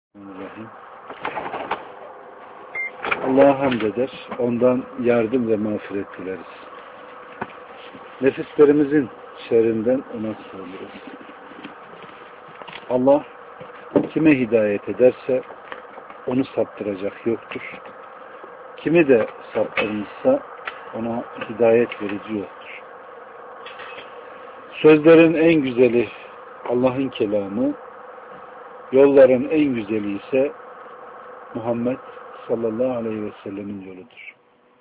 Bismillahirrahmanirrahim. Allah'a hamd eder, ondan yardım ve mağfiret dileriz. Nefislerimizin şerrinden ona sığınırız. Allah kime hidayet ederse onu saptıracak yoktur. Kimi de saptırmışsa ona hidayet verici yoktur. Sözlerin en güzeli Allah'ın kelamı, yolların en güzeli ise Muhammed sallallahu aleyhi ve sellemin yoludur.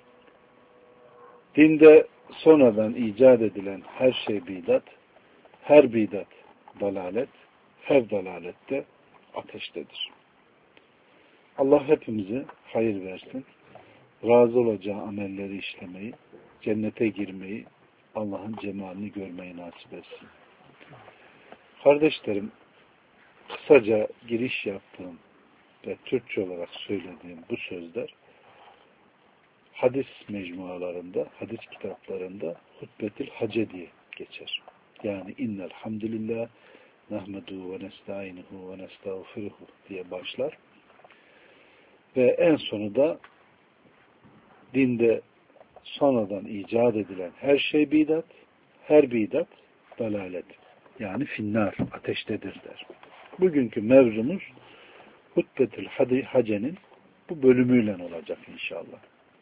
Dinde sonradan icat edilen her şey bidat, her bidat dalalet, her dalalette ateştedir. Allah hepimize hayır versin, razı olacağı amelleri işlemeyi, cennete girmeyi, Allah'ın cemalini görmeyi nasip etsin. Kardeşlerim, kısaca giriş yaptığım ve Türkçe olarak söylediğim bu sözler hadis mecmualarında, hadis kitaplarında hutbetül hace diye geçer. Yani innel hamdülillah nahmedu ve nestainuhu ve nestağfiruhu diye başlar. Ve en sonu da dinde sonradan icat edilen her şey bidat, her bidat dalalet. Yani finnar, ateştedir der. Bugünkü mevzumuz hutbetül hacenin bu bölümüyle olacak inşallah.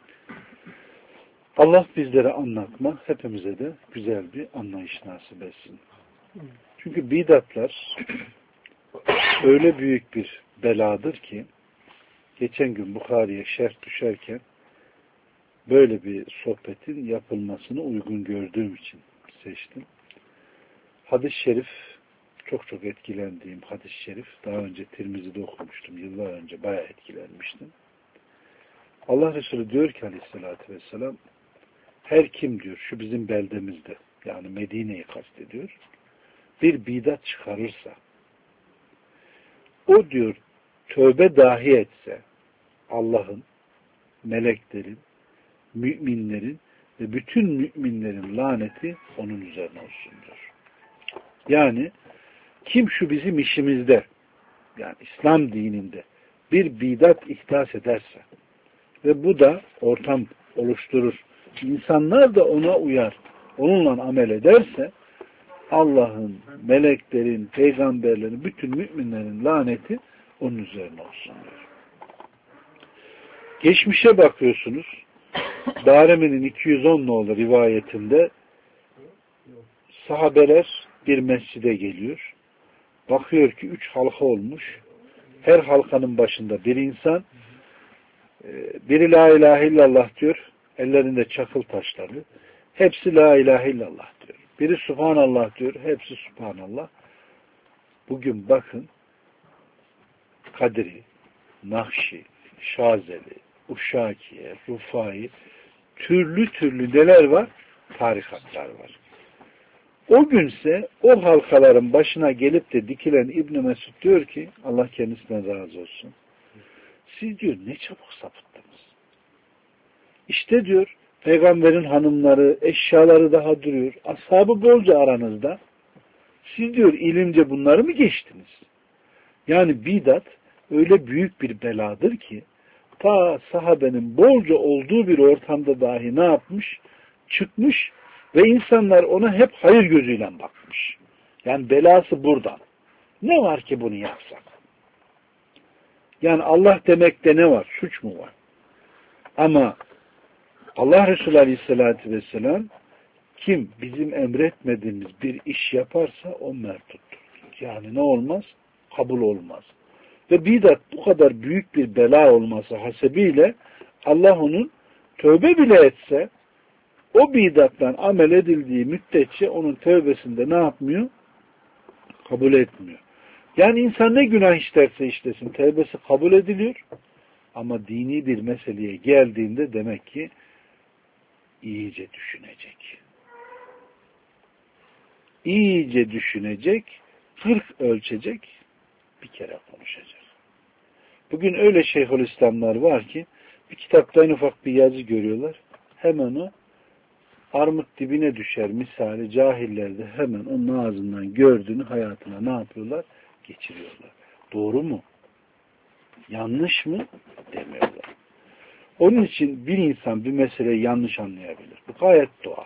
Allah bizlere anlatma, hepimize de güzel bir anlayış nasip etsin. Çünkü bidatlar öyle büyük bir beladır ki geçen gün Bukhari'ye şerh düşerken böyle bir sohbetin yapılmasını uygun gördüğüm için seçtim. Hadis-i şerif, çok etkilendiğim hadis-i şerif, daha önce Tirmizi'de okumuştum, yıllar önce bayağı etkilenmiştim. Allah Resulü diyor ki aleyhissalatü vesselam, her kim diyor şu bizim beldemizde, yani Medine'yi kastediyor, bir bidat çıkarırsa, o diyor tövbe dahi etse Allah'ın, meleklerin, müminlerin ve bütün müminlerin laneti onun üzerine olsun diyor. Yani kim şu bizim işimizde, yani İslam dininde bir bidat ihdas ederse ve bu da ortam oluşturur, insanlar da ona uyar, onunla amel ederse Allah'ın, meleklerin, peygamberlerin, bütün müminlerin laneti onun üzerine olsun diyor. Geçmişe bakıyorsunuz, Darimi'nin 210 nolu rivayetinde sahabeler bir mescide geliyor. Bakıyor ki 3 halka olmuş. Her halkanın başında bir insan, biri la ilahe illallah diyor, ellerinde çakıl taşları. Hepsi la ilahe illallah diyor. Biri subhanallah diyor, hepsi subhanallah. Bugün bakın, Kadri, Nakşi, Şazeli, Uşakiye, Rufai, türlü neler var? Tarikatlar var. O günse o halkaların başına gelip de dikilen İbn Mesud diyor ki, Allah kendisine razı olsun, siz diyor ne çabuk sapıttınız. İşte diyor peygamberin hanımları, eşyaları daha duruyor. Ashabı bolca aranızda. Siz diyor ilimce bunları mı geçtiniz? Yani bidat öyle büyük bir beladır ki ta sahabenin bolca olduğu bir ortamda dahi ne yapmış? Çıkmış ve insanlar ona hep hayır gözüyle bakmış. Yani belası buradan. Ne var ki bunu yapsak? Yani Allah demekte ne var? Suç mu var? Ama Allah Resulü Aleyhisselatü Vesselam kim bizim emretmediğimiz bir iş yaparsa o merduttur. Yani ne olmaz? Kabul olmaz. Ve bidat bu kadar büyük bir bela olması hasebiyle Allah onun tövbe bile etse o bidattan amel edildiği müddetçe onun tövbesinde ne yapmıyor? Kabul etmiyor. Yani insan ne günah işlerse işlesin tövbesi kabul ediliyor. Ama dini bir meseleye geldiğinde demek ki iyice düşünecek. İyice düşünecek, 40 ölçecek, bir kere konuşacak. Bugün öyle Şeyhülislamlar var ki bir kitapta en ufak bir yazı görüyorlar. Hemen o armut dibine düşer misali cahiller de hemen onun ağzından gördüğünü hayatına ne yapıyorlar? Geçiriyorlar. Doğru mu? Yanlış mı? Demiyorlar. Onun için bir insan bir meseleyi yanlış anlayabilir. Bu gayet doğal.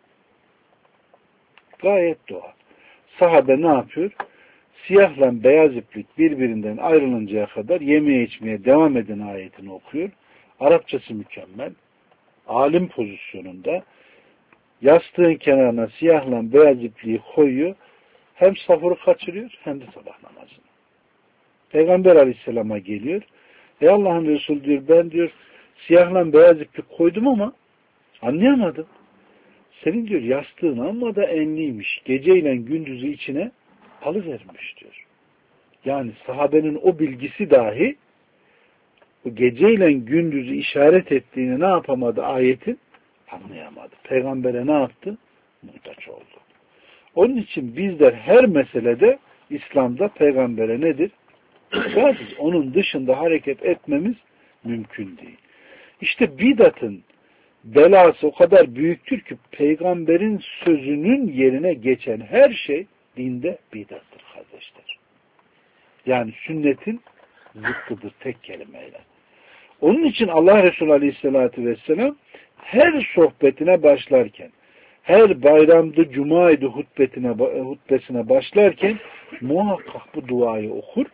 Gayet doğal. Sahabe ne yapıyor? Siyahla beyaz iplik birbirinden ayrılıncaya kadar yemeye içmeye devam eden ayetini okuyor. Arapçası mükemmel. Alim pozisyonunda yastığın kenarına siyahla beyaz ipliği koyuyor. Hem sahuru kaçırıyor hem de sabah namazını. Peygamber Aleyhisselam'a geliyor. Ey Allah'ın Resulü diyor, ben diyor siyahla beyaz iplik koydum ama anlayamadım. Senin diyor yastığın amma da enliymiş. Geceyle gündüzü içine alıvermiş diyor. Yani sahabenin o bilgisi dahi bu geceyle gündüzü işaret ettiğini ne yapamadı ayetin? Anlayamadı. Peygamber'e ne yaptı? Muhtaç oldu. Onun için bizler her meselede İslam'da peygambere nedir? Muhtacız. Onun dışında hareket etmemiz mümkün değil. İşte bidatın belası o kadar büyüktür ki peygamberin sözünün yerine geçen her şey dinde bidattır kardeşler. Yani sünnetin zıttıdır tek kelimeyle. Onun için Allah Resulü Aleyhisselatü Vesselam her sohbetine başlarken, her bayramda, cumaydı hutbesine başlarken muhakkak bu duayı okur.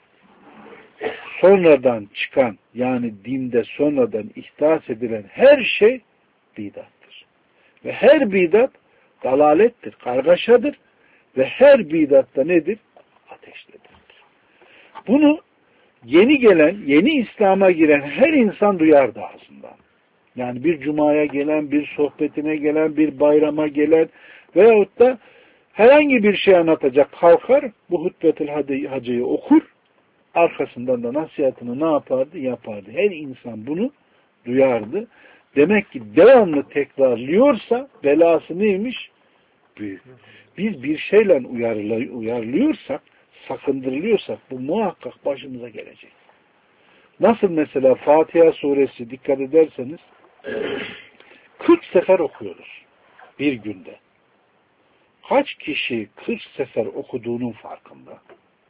Sonradan çıkan, yani dinde sonradan ihdas edilen her şey bidattır. Ve her bidat dalalettir, kargaşadır ve her bidatta nedir? Ateştedir. Bunu yeni gelen, yeni İslam'a giren her insan duyardı ağzından. Yani bir cumaya gelen, bir sohbetine gelen, bir bayrama gelen veyahut da herhangi bir şey anlatacak kalkar, bu hutbetül hacıyı okur, arkasından da nasihatını ne yapardı? Yapardı. Her insan bunu duyardı. Demek ki devamlı tekrarlıyorsa belası neymiş? Büyük. Biz bir şeyle uyarılıyorsak, sakındırılıyorsak bu muhakkak başımıza gelecek. Nasıl mesela Fatiha suresi dikkat ederseniz 40 sefer okuyoruz bir günde. Kaç kişi 40 sefer okuduğunun farkında?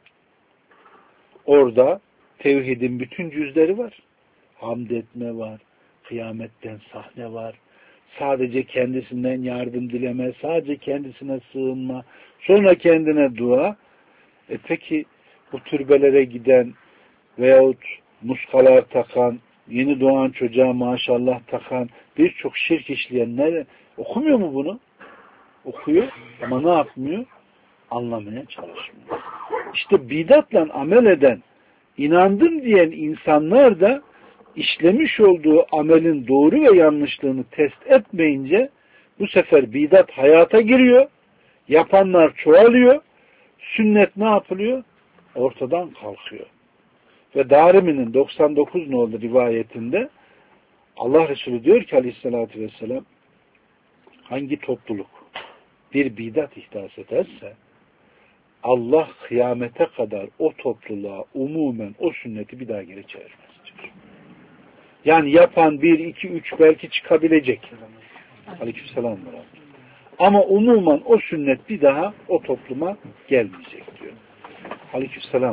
Orada tevhidin bütün cüzleri var. Hamd etme var, kıyametten sahne var, sadece kendisinden yardım dileme, sadece kendisine sığınma, sonra kendine dua. Peki bu türbelere giden veyahut muskalar takan, yeni doğan çocuğa maşallah takan, birçok şirk işleyenler okumuyor mu bunu? Okuyor ama ne yapmıyor? Anlamaya çalışmıyor. İşte bidatla amel eden, inandım diyen insanlar da işlemiş olduğu amelin doğru ve yanlışlığını test etmeyince bu sefer bidat hayata giriyor, yapanlar çoğalıyor, sünnet ne yapılıyor? Ortadan kalkıyor. Ve Darimi'nin 99 nolu rivayetinde Allah Resulü diyor ki aleyhissalatü vesselam, hangi topluluk bir bidat ihdas ederse Allah kıyamete kadar o topluluğa umumen o sünneti bir daha geri çevirmez diyor. Yani yapan 1, 2, 3 belki çıkabilecek. Aleykümselam. Ama umumen o sünnet bir daha o topluma gelmeyecek diyor. Aleykümselam.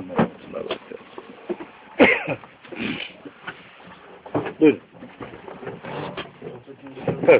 Buyurun. Evet.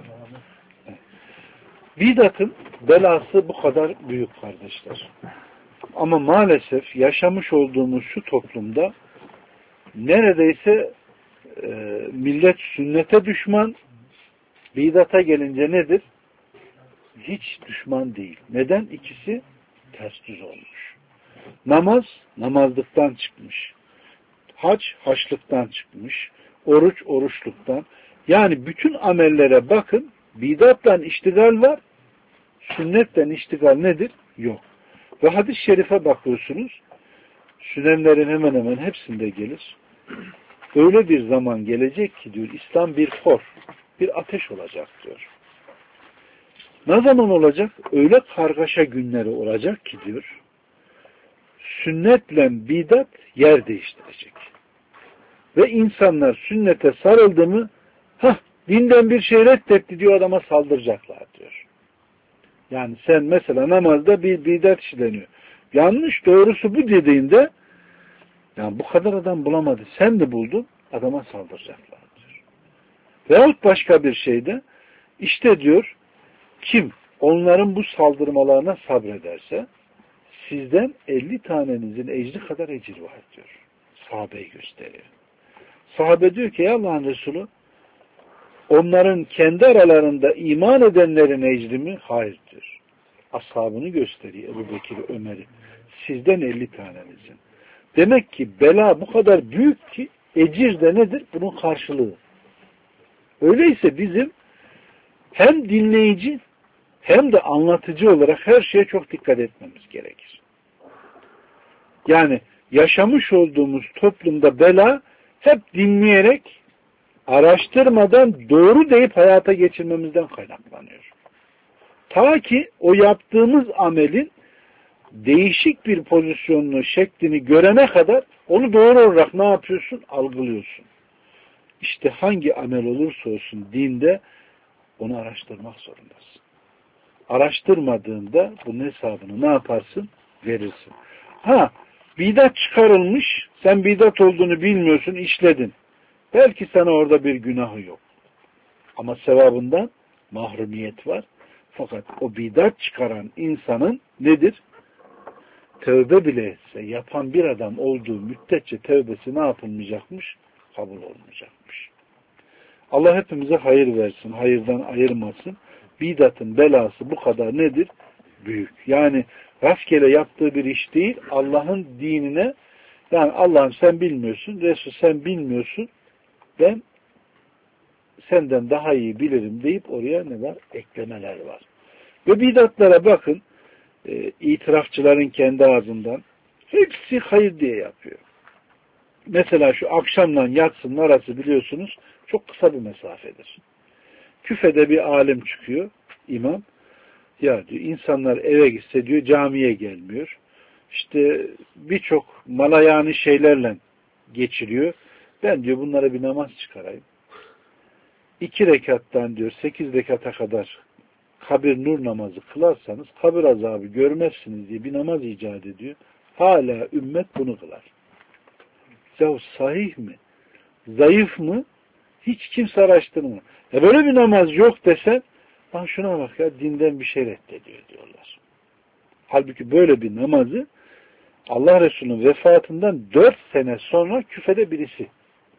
Bidatın belası bu kadar büyük kardeşler. Ama maalesef yaşamış olduğumuz şu toplumda neredeyse millet sünnete düşman, bidata gelince nedir? Hiç düşman değil. Neden? İkisi ters düz olmuş. Namaz, namazlıktan çıkmış. Hac, haçlıktan çıkmış. Oruç, oruçluktan. Yani bütün amellere bakın, bidatla iştigal var, sünnetle iştigal nedir? Yok. Ve hadis-i şerife bakıyorsunuz, sünenlerin hemen hemen hepsinde gelir. Öyle bir zaman gelecek ki diyor, İslam bir kor, bir ateş olacak diyor. Ne zaman olacak? Öyle kargaşa günleri olacak ki diyor, sünnetle bidat yer değiştirecek. Ve insanlar sünnete sarıldı mı, dinden bir şey reddetti diyor, adama saldıracaklar diyor. Yani sen mesela namazda bir bidat işleniyor. Yanlış, doğrusu bu dediğinde Yani bu kadar adam bulamadı. Sen de buldun, adama saldıracaklar diyor. Veyahut başka bir şeyde işte diyor kim onların bu saldırmalarına sabrederse sizden 50 tanenizin ecri kadar ecir var diyor. Sahabeyi gösteriyor. Sahabe diyor ki Allah'ın Resulü onların kendi aralarında iman edenlerin ecri mi? Hayır diyor. Ashabını gösteriyor Ebu Bekir, Ömer'i. Sizden 50 tanenizin. Demek ki bela bu kadar büyük ki ecir de nedir? Bunun karşılığı. Öyleyse bizim hem dinleyici hem de anlatıcı olarak her şeye çok dikkat etmemiz gerekir. Yani yaşamış olduğumuz toplumda bela hep dinleyerek, araştırmadan doğru deyip hayata geçirmemizden kaynaklanıyor. Ta ki o yaptığımız amelin değişik bir pozisyonunu, şeklini görene kadar onu doğru olarak ne yapıyorsun? Algılıyorsun. İşte hangi amel olursa olsun dinde onu araştırmak zorundasın. Araştırmadığında bunun hesabını ne yaparsın? Verirsin. Bidat çıkarılmış, sen bidat olduğunu bilmiyorsun, işledin. Belki sana orada bir günahı yok. Ama sevabından mahrumiyet var. Fakat o bidat çıkaran insanın nedir? Tövbe bile etse, yapan bir adam olduğu müddetçe tövbesi ne yapılmayacakmış? Kabul olmayacakmış. Allah hepimize hayır versin, hayırdan ayırmasın. Bidatın belası bu kadar nedir? Büyük. Yani rastgele yaptığı bir iş değil, Allah'ın dinine, yani Allah'ım sen bilmiyorsun, Resul sen bilmiyorsun, ben senden daha iyi bilirim deyip oraya ne var? Eklemeler var. Ve bidatlara bakın, itirafçıların kendi ağzından hepsi hayır diye yapıyor. Mesela şu akşamla yatsının arası biliyorsunuz çok kısa bir mesafedir. Küfede bir alim çıkıyor, imam. Ya diyor insanlar eve gitse diyor camiye gelmiyor. İşte birçok malayani şeylerle geçiriyor. Ben diyor bunlara bir namaz çıkarayım. 2 rekattan diyor 8 rekata kadar kabir nur namazı kılarsanız kabir azabı görmezsiniz diye bir namaz icat ediyor. Hala ümmet bunu kılar. Ya sahih mi? Zayıf mı? Hiç kimse araştırmıyor. Böyle bir namaz yok desen, lan şuna bak ya dinden bir şey reddediyor diyorlar. Halbuki böyle bir namazı Allah Resulü'nün vefatından 4 sene sonra küfede birisi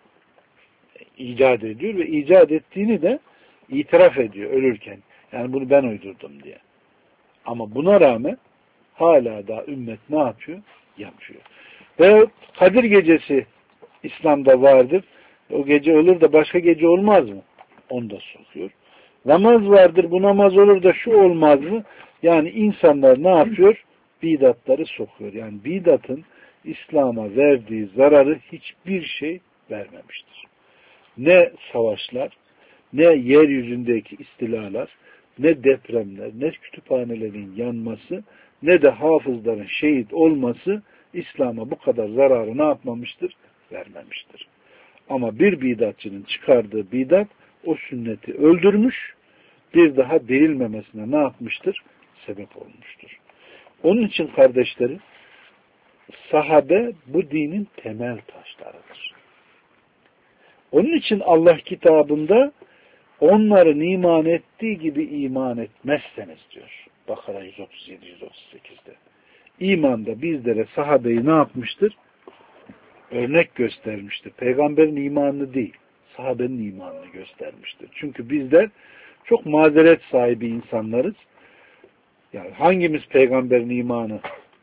icat ediyor ve icat ettiğini de itiraf ediyor ölürken. Yani bunu ben uydurdum diye. Ama buna rağmen hala da ümmet ne yapıyor? Yapıyor. Ve Kadir gecesi İslam'da vardır. O gece olur da başka gece olmaz mı? Onu da sokuyor. Namaz vardır, bu namaz olur da şu olmaz mı? Yani insanlar ne yapıyor? Bidatları sokuyor. Yani bidatın İslam'a verdiği zararı hiçbir şey vermemiştir. Ne savaşlar, ne yeryüzündeki istilalar, ne depremler, ne kütüphanelerin yanması, ne de hafızların şehit olması İslam'a bu kadar zararı ne yapmamıştır? Vermemiştir. Ama bir bidatçının çıkardığı bidat o sünneti öldürmüş, bir daha değilmemesine ne yapmıştır? Sebep olmuştur. Onun için kardeşlerim, sahabe bu dinin temel taşlarıdır. Onun için Allah kitabında onların iman ettiği gibi iman etmezseniz diyor. Bakara 137-138'de. İmanda bizlere sahabeyi ne yapmıştır? Örnek göstermiştir. Peygamberin imanını değil, sahabenin imanını göstermiştir. Çünkü bizler çok mazeret sahibi insanlarız. Yani hangimiz peygamberin imanı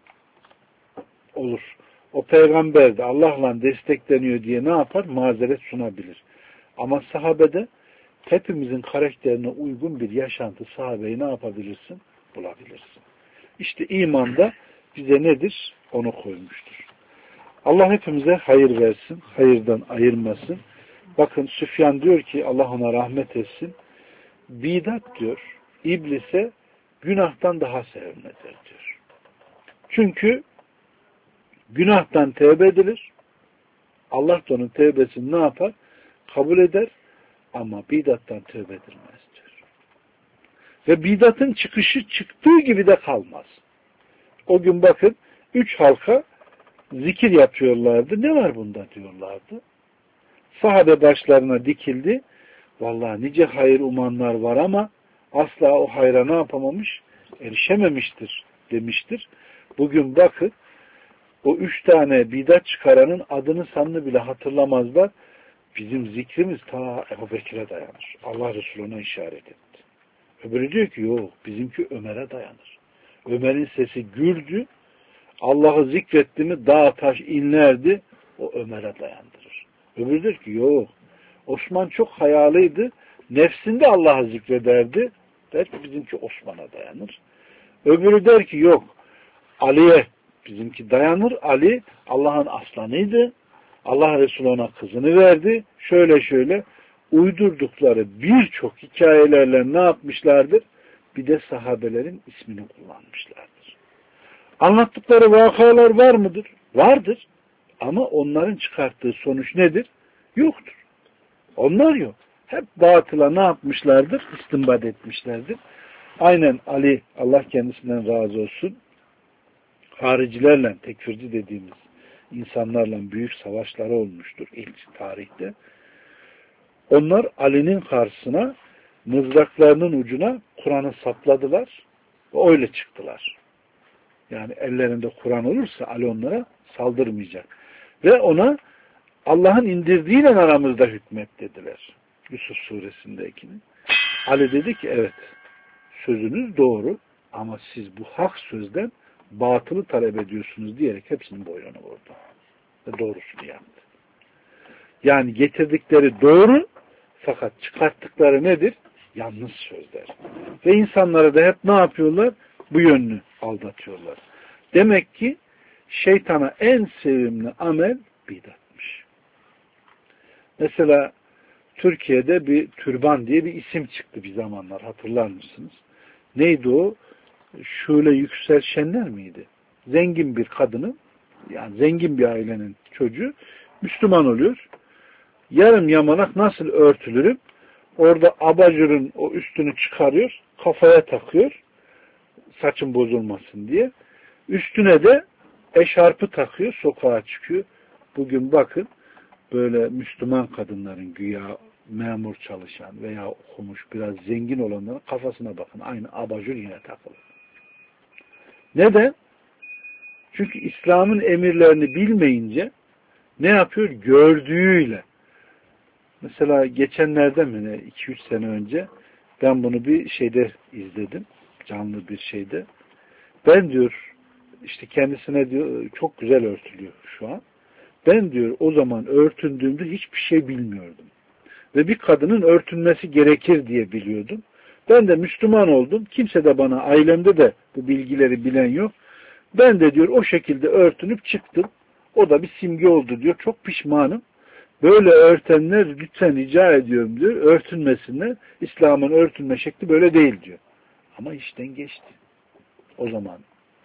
olur? O peygamber de Allah'la destekleniyor diye ne yapar? Mazeret sunabilir. Ama sahabede hepimizin karakterine uygun bir yaşantı sahabeyi ne yapabilirsin? Bulabilirsin. İşte imanda bize nedir? Onu koymuştur. Allah hepimize hayır versin, hayırdan ayırmasın. Bakın Süfyan diyor ki Allah ona rahmet etsin. Bidat diyor, iblise günahtan daha sevimlidir diyor. Çünkü günahtan tevbe edilir. Allah da onun tevbesini ne yapar? Kabul eder. Ama bidattan tövbe edilmez diyor. Ve bidatın çıkışı çıktığı gibi de kalmaz. O gün bakın 3 halka zikir yapıyorlardı. Ne var bunda diyorlardı. Sahabe başlarına dikildi. Vallahi nice hayır umanlar var ama asla o hayra ne yapamamış? Erişememiştir demiştir. Bugün bakın o 3 tane bidat çıkaranın adını sanını bile hatırlamazlar. Bizim zikrimiz ta Ebu Bekir'e dayanır. Allah Resulü ona işaret etti. Öbürü diyor ki yok bizimki Ömer'e dayanır. Ömer'in sesi gürdü. Allah'ı zikretti mi dağ taş inlerdi. O Ömer'e dayandırır. Öbürü diyor ki yok. Osman çok hayalıydı. Nefsinde Allah'ı zikrederdi. Der ki bizimki Osman'a dayanır. Öbürü der ki yok. Ali'ye bizimki dayanır. Ali Allah'ın aslanıydı. Allah Resulü ona kızını verdi. Şöyle şöyle uydurdukları birçok hikayelerle ne yapmışlardır? Bir de sahabelerin ismini kullanmışlardır. Anlattıkları vakalar var mıdır? Vardır. Ama onların çıkarttığı sonuç nedir? Yoktur. Onlar yok. Hep batıla ne yapmışlardır? İstinbat etmişlerdir. Aynen Ali, Allah kendisinden razı olsun, haricilerle, tekfirci dediğimiz insanlarla büyük savaşları olmuştur ilk tarihte. Onlar Ali'nin karşısına mızraklarının ucuna Kur'an'ı sapladılar ve öyle çıktılar. Yani ellerinde Kur'an olursa Ali onlara saldırmayacak. Ve ona Allah'ın indirdiğiyle aramızda hükmet dediler. Yusuf suresindekini. Ali dedi ki evet sözünüz doğru ama siz bu hak sözden batılı talep ediyorsunuz diyerek hepsinin boynunu vurdu. Ve doğrusunu yaptı. Yani getirdikleri doğru fakat çıkarttıkları nedir? Yanlış sözler. Ve insanlara da hep ne yapıyorlar? Bu yönünü aldatıyorlar. Demek ki şeytana en sevimli amel bidatmış. Mesela Türkiye'de bir türban diye bir isim çıktı bir zamanlar. Hatırlar mısınız? Neydi o? Şule Yüksel Şenler miydi? Zengin bir kadının, yani zengin bir ailenin çocuğu Müslüman oluyor. Yarım yamalak nasıl örtülürüm? Orada abajurun o üstünü çıkarıyor, kafaya takıyor, saçın bozulmasın diye. Üstüne de eşarpı takıyor, sokağa çıkıyor. Bugün bakın, böyle Müslüman kadınların güya memur çalışan veya okumuş biraz zengin olanların kafasına bakın. Aynı abajur yine takılı. Neden? Çünkü İslam'ın emirlerini bilmeyince ne yapıyor? Gördüğüyle. Mesela geçenlerde mi ne 2-3 sene önce ben bunu bir şeyde izledim. Canlı bir şeyde. Ben diyor işte kendisine diyor çok güzel örtülüyor şu an. Ben diyor o zaman örtündüğümde hiçbir şey bilmiyordum. Ve bir kadının örtünmesi gerekir diye biliyordum. Ben de Müslüman oldum. Kimse de bana, ailemde de bu bilgileri bilen yok. Ben de diyor o şekilde örtünüp çıktım. O da bir simge oldu diyor. Çok pişmanım. Böyle örtenler lütfen rica ediyorum diyor. Örtünmesinler. İslam'ın örtünme şekli böyle değil diyor. Ama işten geçti. O zaman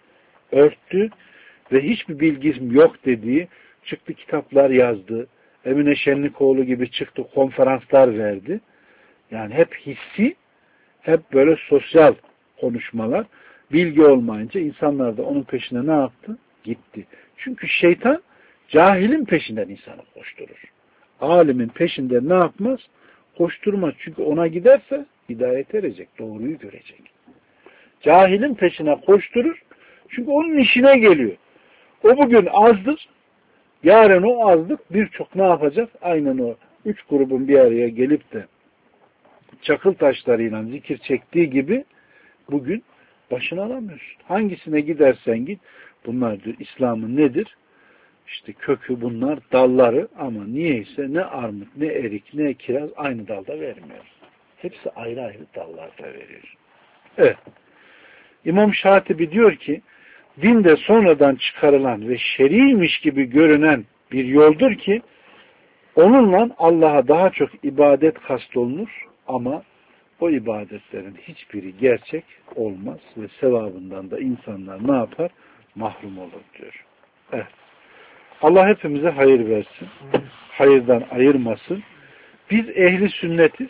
örttü ve hiçbir bilgim yok dediği çıktı kitaplar yazdı. Emine Şenlikoğlu gibi çıktı konferanslar verdi. Yani hep hissi, hep böyle sosyal konuşmalar. Bilgi olmayınca insanlar da onun peşine ne yaptı? Gitti. Çünkü şeytan cahilin peşinden insanı koşturur. Alimin peşinde ne yapmaz? Koşturmaz. Çünkü ona giderse hidayet erecek, doğruyu görecek. Cahilin peşine koşturur. Çünkü onun işine geliyor. O bugün azdır. Yarın o azlık birçok ne yapacak? Aynen o 3 grubun bir araya gelip de çakıl taşlarıyla zikir çektiği gibi bugün başını alamıyorsun. Hangisine gidersen git. Bunlar diyor İslam'ın nedir? İşte kökü bunlar, dalları ama niyeyse ne armut, ne erik, ne kiraz aynı dalda vermiyor. Hepsi ayrı ayrı dallarda veriyor. Evet. İmam Şatibi diyor ki dinde sonradan çıkarılan ve şeriymiş gibi görünen bir yoldur ki onunla Allah'a daha çok ibadet kastolunur ama o ibadetlerin hiçbiri gerçek olmaz ve sevabından da insanlar ne yapar? Mahrum olur diyor. Evet. Allah hepimize hayır versin. Hayırdan ayırmasın. Biz ehli sünnetiz.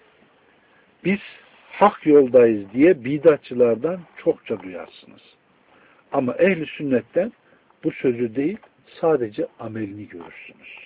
Biz hak yoldayız diye bidatçılardan çokça duyarsınız. Ama ehli sünnetten bu sözü değil, sadece amelini görürsünüz.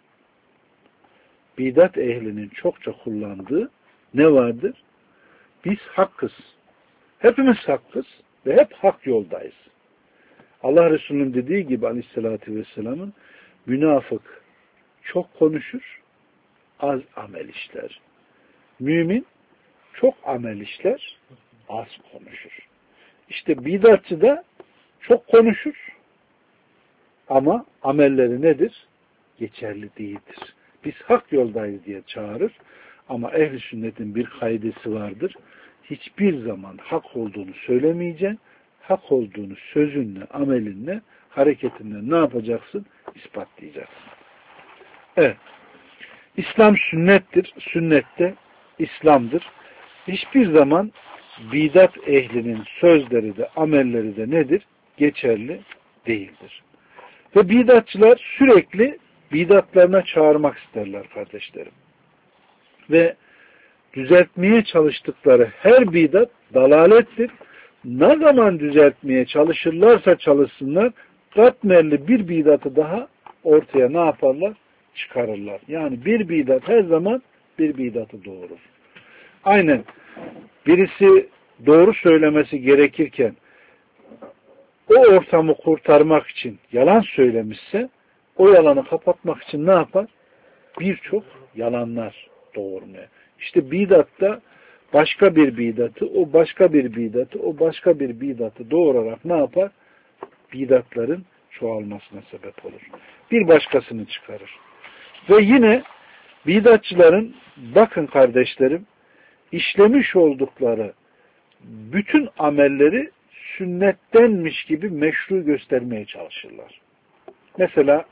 Bidat ehlinin çokça kullandığı ne vardır? Biz hakkız. Hepimiz hakkız ve hep hak yoldayız. Allah Resulü'nün dediği gibi aleyhissalatü vesselamın münafık çok konuşur, az amel işler. Mümin çok amel işler, az konuşur. İşte bidatçı da çok konuşur ama amelleri nedir? Geçerli değildir. Biz hak yoldayız diye çağırır ama ehl-i sünnetin bir kaidesi vardır. Hiçbir zaman hak olduğunu söylemeyeceksin. Hak olduğunu sözünle, amelinle, hareketinle ne yapacaksın? İspatlayacaksın. Evet. İslam sünnettir. Sünnette İslam'dır. Hiçbir zaman bidat ehlinin sözleri de, amelleri de nedir? Geçerli değildir. Ve bidatçılar sürekli bidatlarına çağırmak isterler kardeşlerim. Ve düzeltmeye çalıştıkları her bidat dalalettir. Ne zaman düzeltmeye çalışırlarsa çalışsınlar, katmerli bir bidatı daha ortaya ne yaparlar? Çıkarırlar. Yani bir bidat her zaman bir bidatı doğurur. Aynen birisi doğru söylemesi gerekirken o ortamı kurtarmak için yalan söylemişse o yalanı kapatmak için ne yapar? Birçok yalanlar doğurmaya. İşte bidatta başka bir bidatı, o başka bir bidatı, o başka bir bidatı doğurarak ne yapar? Bidatların çoğalmasına sebep olur. Bir başkasını çıkarır. Ve yine bidatçıların bakın kardeşlerim işlemiş oldukları bütün amelleri sünnettenmiş gibi meşru göstermeye çalışırlar. Mesela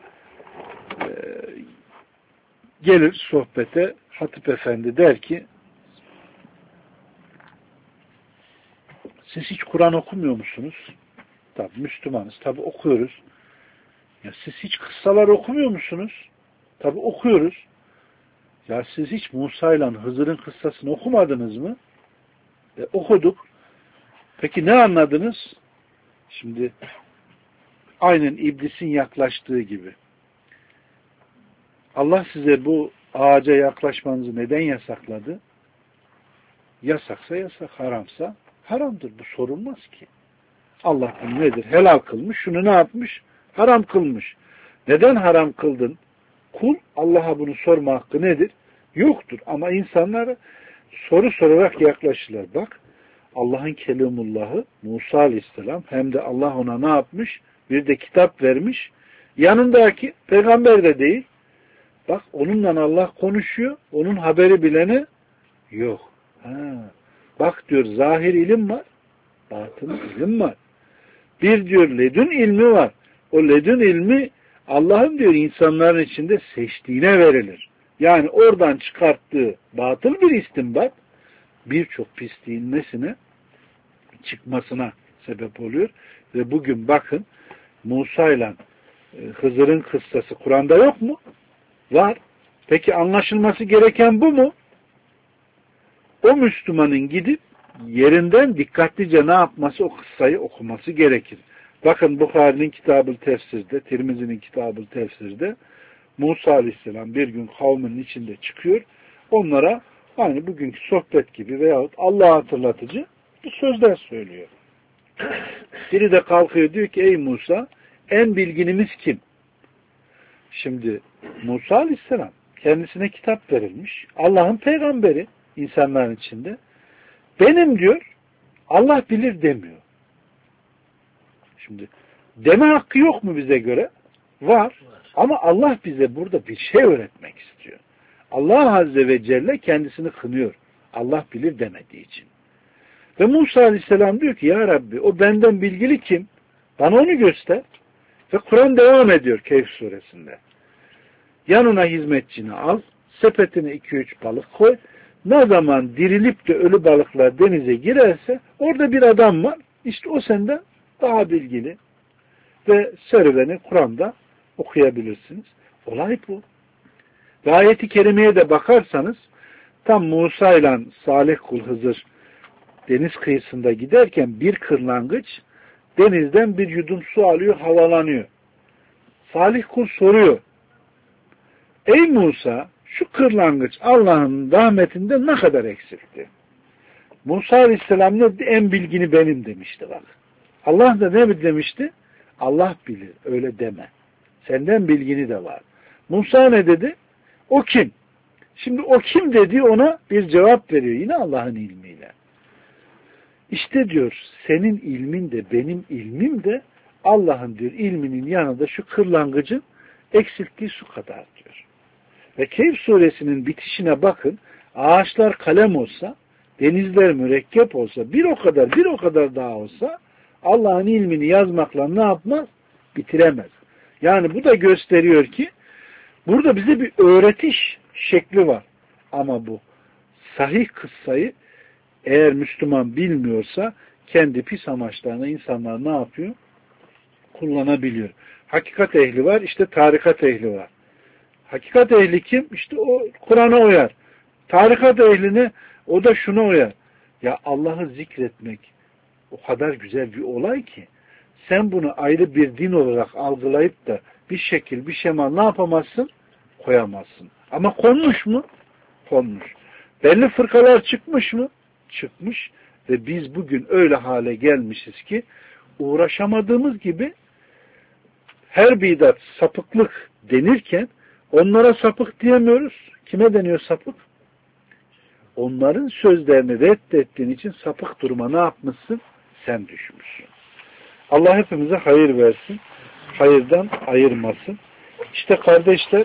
gelir sohbete Hatip Efendi der ki siz hiç Kur'an okumuyor musunuz? Tabi Müslümanız. Tabi okuyoruz. Ya siz hiç kıssalar okumuyor musunuz? Tabi okuyoruz. Ya siz hiç Musa ile Hızır'ın kıssasını okumadınız mı? Okuduk. Peki ne anladınız? Şimdi aynen iblisin yaklaştığı gibi. Allah size bu ağaca yaklaşmanızı neden yasakladı? Yasaksa yasak, haramsa haramdır. Bu sorulmaz ki. Allah bunu nedir? Helal kılmış. Şunu ne yapmış? Haram kılmış. Neden haram kıldın? Kul Allah'a bunu sorma hakkı nedir? Yoktur. Ama insanlara soru sorarak yaklaşırlar. Bak Allah'ın Kelimullah'ı Musa Aleyhisselam hem de Allah ona ne yapmış? Bir de kitap vermiş. Yanındaki peygamber de değil. Bak onunla Allah konuşuyor. Onun haberi bileni yok. Bak diyor zahir ilim var. Batın ilim var. Bir diyor ledün ilmi var. O ledün ilmi Allah'ın diyor insanların içinde seçtiğine verilir. Yani oradan çıkarttığı batıl bir istinbat birçok pisliğin nesine çıkmasına sebep oluyor. Ve bugün bakın Musa ile Hızır'ın kıssası Kur'an'da yok mu? Var. Peki anlaşılması gereken bu mu? O Müslümanın gidip yerinden dikkatlice ne yapması? O kıssayı okuması gerekir. Bakın Bukhari'nin Kitab-ı Tefsir'de, Tirmizi'nin Kitab-ı Tefsir'de Musa Aleyhisselam bir gün kavminin içinde çıkıyor. Onlara aynı bugünkü sohbet gibi veyahut Allah'ı hatırlatıcı bu sözler söylüyor. Biri de kalkıyor diyor ki ey Musa en bilginimiz kim? Şimdi Musa Aleyhisselam kendisine kitap verilmiş. Allah'ın peygamberi insanların içinde. Benim diyor Allah bilir demiyor. Şimdi deme hakkı yok mu bize göre? Var. Ama Allah bize burada bir şey öğretmek istiyor. Allah Azze ve Celle kendisini kınıyor. Allah bilir demediği için. Ve Musa Aleyhisselam diyor ki ya Rabbi o benden bilgili kim? Bana onu göster. Ve Kur'an devam ediyor Kehf suresinde. Yanına hizmetçini al, sepetine 2-3 balık koy. Ne zaman dirilip de ölü balıklar denize girerse orada bir adam var. İşte o senden daha bilgili. Ve serüveni Kur'an'da okuyabilirsiniz. Olay bu. Ve ayeti kerimeye de bakarsanız tam Musa ile Salih kul Hızır deniz kıyısında giderken bir kırlangıç denizden bir yudum su alıyor, havalanıyor. Salih kul soruyor. Ey Musa, şu kırlangıç Allah'ın rahmetinde ne kadar eksiltti? Musa Aleyhisselam ne dedi? En bilgini benim demişti bak. Allah da ne demişti? Allah bilir. Öyle deme. Senden bilgini de var. Musa ne dedi? O kim? Şimdi o kim dedi, ona bir cevap veriyor. Yine Allah'ın ilmiyle. İşte diyor, senin ilmin de benim ilmim de Allah'ın diyor ilminin yanında şu kırlangıcın eksilttiği su kadar diyor. Ve Kehf suresinin bitişine bakın. Ağaçlar kalem olsa, denizler mürekkep olsa, bir o kadar daha olsa Allah'ın ilmini yazmakla ne yapmaz? Bitiremez. Yani bu da gösteriyor ki burada bize bir öğretiş şekli var. Ama bu sahih kıssayı eğer Müslüman bilmiyorsa kendi pis amaçlarına insanlar ne yapıyor? Kullanabiliyor. Hakikat ehli var, işte tarikat ehli var. Hakikat ehli kim? İşte o Kur'an'a uyar. Tarikat ehline o da şuna uyar. Ya Allah'ı zikretmek o kadar güzel bir olay ki sen bunu ayrı bir din olarak algılayıp da bir şekil, bir şema ne yapamazsın? Koyamazsın. Ama konmuş mu? Konmuş. Belli fırkalar çıkmış mı? Çıkmış. Ve biz bugün öyle hale gelmişiz ki uğraşamadığımız gibi her bidat sapıklık denirken onlara sapık diyemiyoruz. Kime deniyor sapık? Onların sözlerini reddettiğin için sapık duruma ne yapmışsın? Sen düşmüşsün. Allah hepimize hayır versin. Hayırdan ayırmasın. İşte kardeşler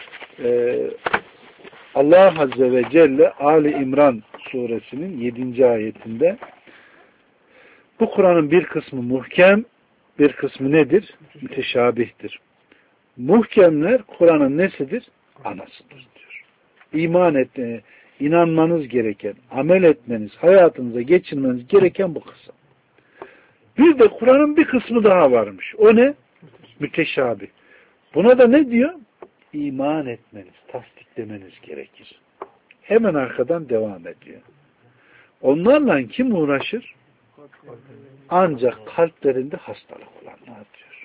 Allah Azze ve Celle Ali İmran suresinin 7. ayetinde bu Kur'an'ın bir kısmı muhkem, bir kısmı nedir? Müteşabihtir. Muhkemler Kur'an'ın nesidir? Anasıdır diyor. İman etmeye, inanmanız gereken, amel etmeniz, hayatınıza geçirmeniz gereken bu kısım. Bir de Kur'an'ın bir kısmı daha varmış. O ne? Müteşabih. Buna da ne diyor? İman etmeniz, tasdiklemeniz gerekir. Hemen arkadan devam ediyor. Onlarla kim uğraşır? Ancak kalplerinde hastalık olanlar diyor.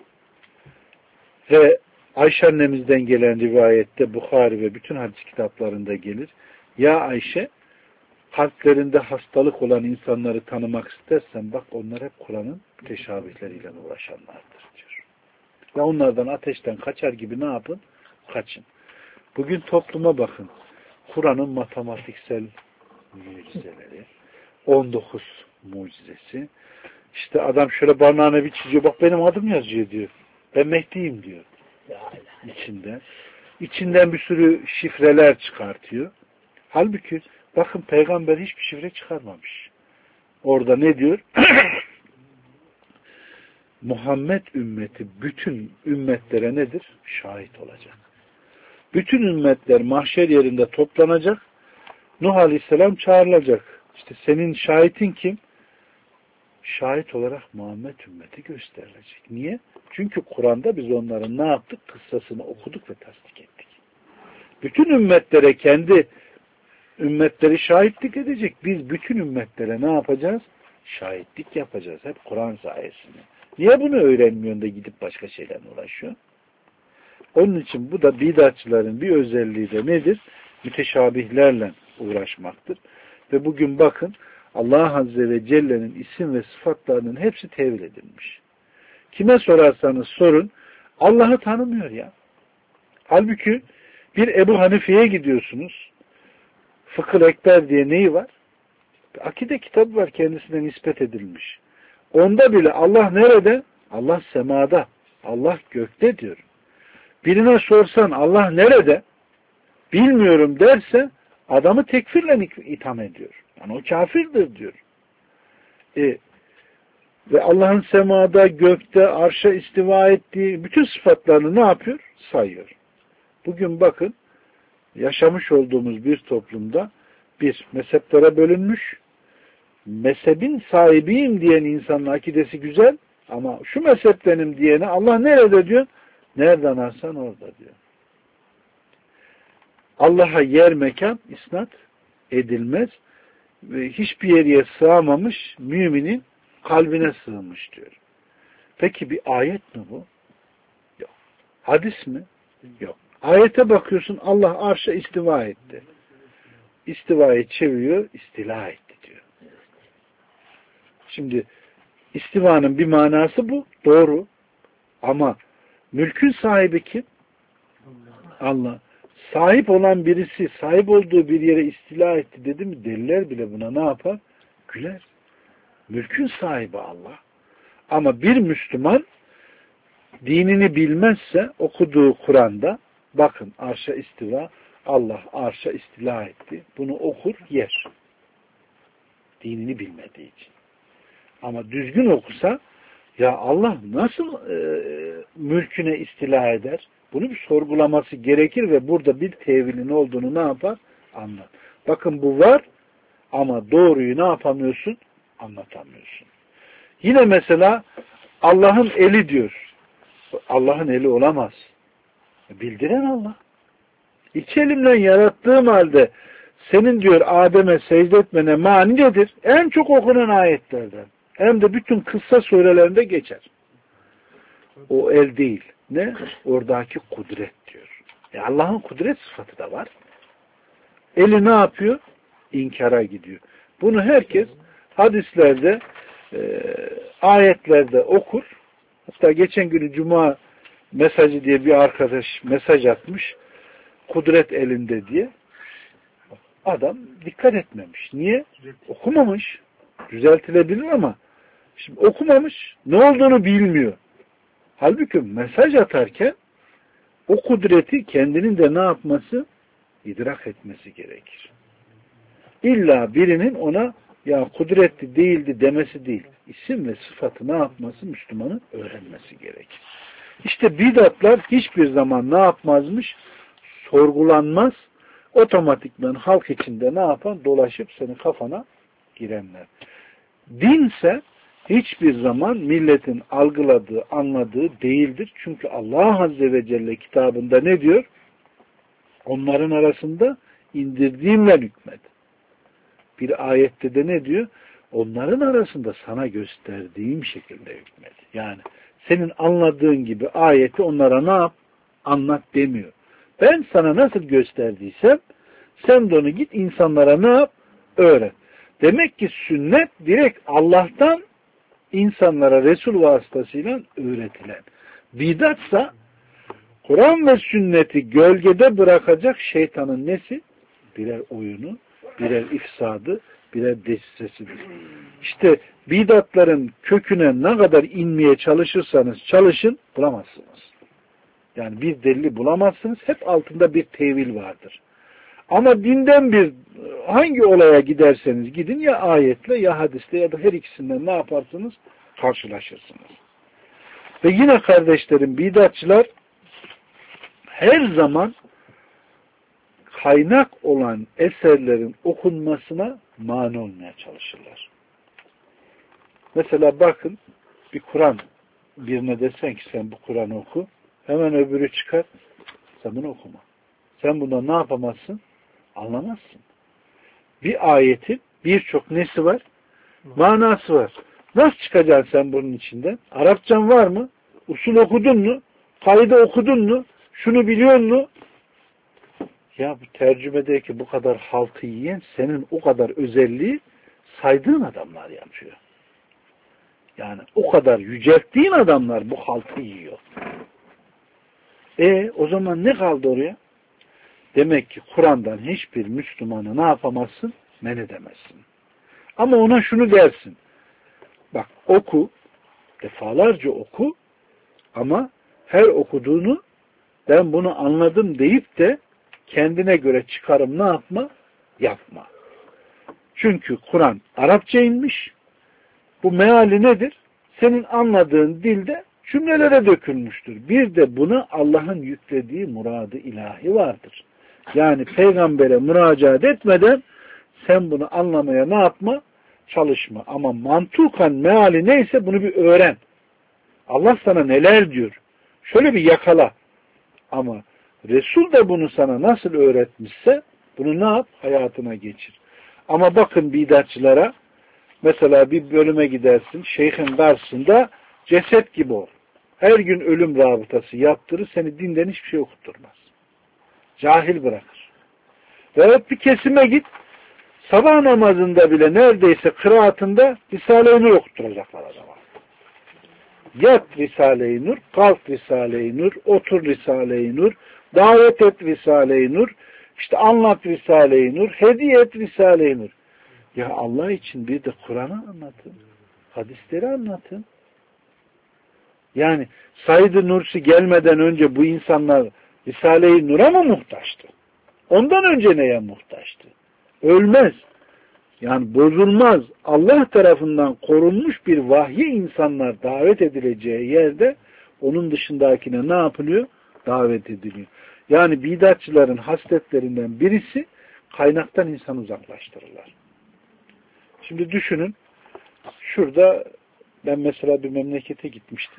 Ve Ayşe annemizden gelen rivayette Bukhari ve bütün hadis kitaplarında gelir. Ya Ayşe, kalplerinde hastalık olan insanları tanımak istersen bak onlar hep Kur'an'ın müteşabihleriyle uğraşanlardır diyor. Ve onlardan ateşten kaçar gibi ne yapın? Kaçın. Bugün topluma bakın. Kur'an'ın matematiksel mucizeleri, 19 mucizesi. İşte adam şöyle barnağına bir çiziyor. Bak benim adım yazıyor diyor. Ben Mehdi'yim diyor. İçinde. İçinden bir sürü şifreler çıkartıyor. Halbuki bakın peygamber hiçbir şifre çıkarmamış. Orada ne diyor? Muhammed ümmeti bütün ümmetlere nedir? Şahit olacak. Bütün ümmetler mahşer yerinde toplanacak. Nuh Aleyhisselam çağrılacak. İşte senin şahitin kim? Şahit olarak Muhammed ümmeti gösterilecek. Niye? Çünkü Kur'an'da biz onların ne yaptık? Kıssasını okuduk ve tasdik ettik. Bütün ümmetlere kendi ümmetleri şahitlik edecek. Biz bütün ümmetlere ne yapacağız? Şahitlik yapacağız. Hep Kur'an sayesinde. Niye bunu öğrenmiyorsun da gidip başka şeylerle uğraşıyor? Onun için bu da bidatçıların bir özelliği de nedir? Müteşabihlerle uğraşmaktır. Ve bugün bakın Allah Azze ve Celle'nin isim ve sıfatlarının hepsi tevil edilmiş. Kime sorarsanız sorun Allah'ı tanımıyor ya. Halbuki bir Ebu Hanife'ye gidiyorsunuz. Fıkıh Ekber diye neyi var? Akide kitabı var kendisine nispet edilmiş. Onda bile Allah nerede? Allah semada. Allah gökte diyor. Birine sorsan Allah nerede? Bilmiyorum derse adamı tekfirle itham ediyor. Yani o kafirdir diyor. Ve Allah'ın semada, gökte, arşa istiva ettiği bütün sıfatlarını ne yapıyor? Sayıyor. Bugün bakın yaşamış olduğumuz bir toplumda bir mezheplere bölünmüş, mezhebin sahibiyim diyen insanın akidesi güzel ama şu mezhep benim diyene Allah nerede diyor? Nereden arsan orada diyor. Allah'a yer mekan isnat edilmez ve hiçbir yere sığamamış müminin kalbine sığmış diyor. Peki bir ayet mi bu? Yok. Hadis mi? Yok. Ayete bakıyorsun Allah arşa istiva etti. İstivayı çeviriyor, istila etti diyor. Şimdi istivanın bir manası bu. Doğru. Ama mülkün sahibi kim? Allah. Sahip olan birisi sahip olduğu bir yere istila etti dedi mi deliller bile buna ne yapar? Güler. Mülkün sahibi Allah. Ama bir Müslüman dinini bilmezse okuduğu Kur'an'da bakın arşa istiva, Allah arşa istila etti. Bunu okur, yer. Dinini bilmediği için. Ama düzgün okusa ya Allah nasıl mülküne istila eder? Bunu bir sorgulaması gerekir ve burada bir tevilin olduğunu ne yapar? Anlar. Bakın bu var ama doğruyu ne yapamıyorsun? Anlatamıyorsun. Yine mesela Allah'ın eli diyor. Allah'ın eli olamaz. Bildiren Allah. İki elimle yarattığım halde senin diyor Adem'e secde etmene mani nedir? En çok okunan ayetlerden. Hem de bütün kıssa surelerinde geçer. O el değil. Ne? Oradaki kudret diyor. Allah'ın kudret sıfatı da var. Eli ne yapıyor? İnkara gidiyor. Bunu herkes hadislerde, ayetlerde okur. Hatta geçen günü Cuma mesajı diye bir arkadaş mesaj atmış. Kudret elinde diye. Adam dikkat etmemiş. Niye? Okumamış. Düzeltilebilir ama şimdi okumamış. Ne olduğunu bilmiyor. Halbuki mesaj atarken o kudreti kendinin de ne yapması? İdrak etmesi gerekir. İlla birinin ona ya kudretli değildi demesi değil. İsim ve sıfatı ne yapması? Müslümanın öğrenmesi gerekir. İşte bidatlar hiçbir zaman ne yapmazmış? Sorgulanmaz. Otomatikman halk içinde ne yapan? Dolaşıp senin kafana girenler. Dinse hiçbir zaman milletin algıladığı, anladığı değildir. Çünkü Allah Azze ve Celle kitabında ne diyor? Onların arasında indirdiğimle hükmet. Bir ayette de ne diyor? Onların arasında sana gösterdiğim şekilde hükmet. Yani senin anladığın gibi ayeti onlara ne yap? Anlat demiyor. Ben sana nasıl gösterdiysem sen de onu git insanlara ne yap? Öğret. Demek ki sünnet direkt Allah'tan insanlara Resul vasıtasıyla öğretilen. Bidatsa Kur'an ve sünneti gölgede bırakacak şeytanın nesi? Birer oyunu, birer ifsadı, birer desisesidir. İşte bidatların köküne ne kadar inmeye çalışırsanız çalışın bulamazsınız. Yani bir delili bulamazsınız. Hep altında bir tevil vardır. Ama dinden bir hangi olaya giderseniz gidin ya ayetle ya hadisle ya da her ikisinden ne yaparsınız? Karşılaşırsınız. Ve yine kardeşlerim bidatçılar her zaman kaynak olan eserlerin okunmasına mani olmaya çalışırlar. Mesela bakın bir Kur'an birine desen ki sen bu Kur'an'ı oku hemen öbürü çıkar sen bunu okuma. Sen bundan ne yapamazsın? Anlamazsın. Bir ayetin birçok nesi var? Manası var. Nasıl çıkacaksın sen bunun içinden? Arapçan var mı? Usul okudun mu? Kaide okudun mu? Şunu biliyor musun? Ya bu tercümedeki bu kadar halkı yiyen senin o kadar özelliği saydığın adamlar yapıyor. Yani o kadar yücelttiğin adamlar bu halkı yiyor. O zaman ne kaldı oraya? Demek ki Kur'an'dan hiçbir Müslümanı ne yapamazsın? Men edemezsin. Ama ona şunu dersin. Bak oku, defalarca oku ama her okuduğunu ben bunu anladım deyip de kendine göre çıkarım ne yapma? Yapma. Çünkü Kur'an Arapça inmiş. Bu meali nedir? Senin anladığın dilde cümlelere dökülmüştür. Bir de buna Allah'ın yüklediği muradı ilahi vardır. Yani peygambere müracaat etmeden sen bunu anlamaya ne yapma? Çalışma. Ama mantukan meali neyse bunu bir öğren. Allah sana neler diyor? Şöyle bir yakala. Ama Resul de bunu sana nasıl öğretmişse bunu ne yap? Hayatına geçir. Ama bakın bidatçılara mesela bir bölüme gidersin. Şeyhin karşısında ceset gibi ol. Her gün ölüm rabıtası yaptırır, seni dinden hiçbir şey okutturmaz. Cahil bırakır. Veyahut bir kesime git, sabah namazında bile neredeyse kıraatında Risale-i Nur okutturacaklar adama. Yat Risale-i Nur, kalk Risale-i Nur, otur Risale-i Nur, davet et Risale-i Nur, işte anlat Risale-i Nur, hediye et Risale-i Nur. Ya Allah için bir de Kur'an'ı anlatın. Hadisleri anlatın. Yani Said-i Nursi gelmeden önce bu insanlar Risale-i Nur'a mı muhtaçtı? Ondan önce neye muhtaçtı? Ölmez. Yani bozulmaz. Allah tarafından korunmuş bir vahye insanlar davet edileceği yerde onun dışındakine ne yapılıyor? Davet ediliyor. Yani bidatçıların hasletlerinden birisi kaynaktan insanı uzaklaştırırlar. Şimdi düşünün, şurada ben mesela bir memlekete gitmiştim.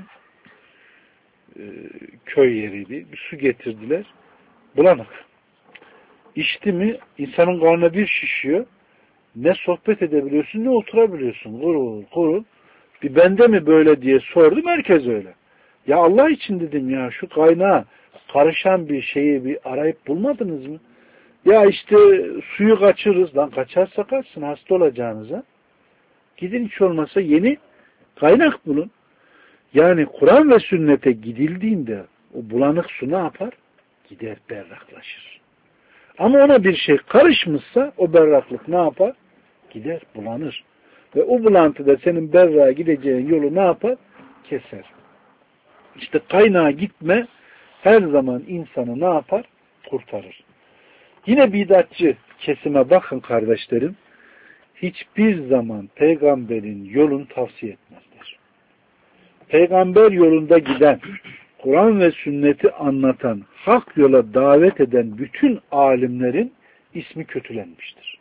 Köy yeriydi. Bir su getirdiler. Bulanık. İçti mi insanın karnına bir şişiyor. Ne sohbet edebiliyorsun ne oturabiliyorsun. Kurul. Bir bende mi böyle diye sordum. Herkes öyle. Ya Allah için dedim ya, şu kaynağa karışan bir şeyi bir arayıp bulmadınız mı? Ya işte suyu kaçırırız. Lan kaçarsa kaçsın, hasta olacağınıza. Gidin, hiç olmasa yeni kaynak bulun. Yani Kur'an ve sünnete gidildiğinde o bulanık su ne yapar? Gider, berraklaşır. Ama ona bir şey karışmışsa o berraklık ne yapar? Gider, bulanır. Ve o bulantıda senin berrağa gideceğin yolu ne yapar? Keser. İşte kaynağa gitme her zaman insanı ne yapar? Kurtarır. Yine bidatçı kesime bakın kardeşlerim. Hiçbir zaman peygamberin yolunu tavsiye etmezler. Peygamber yolunda giden, Kur'an ve sünneti anlatan, hak yola davet eden bütün alimlerin ismi kötülenmiştir.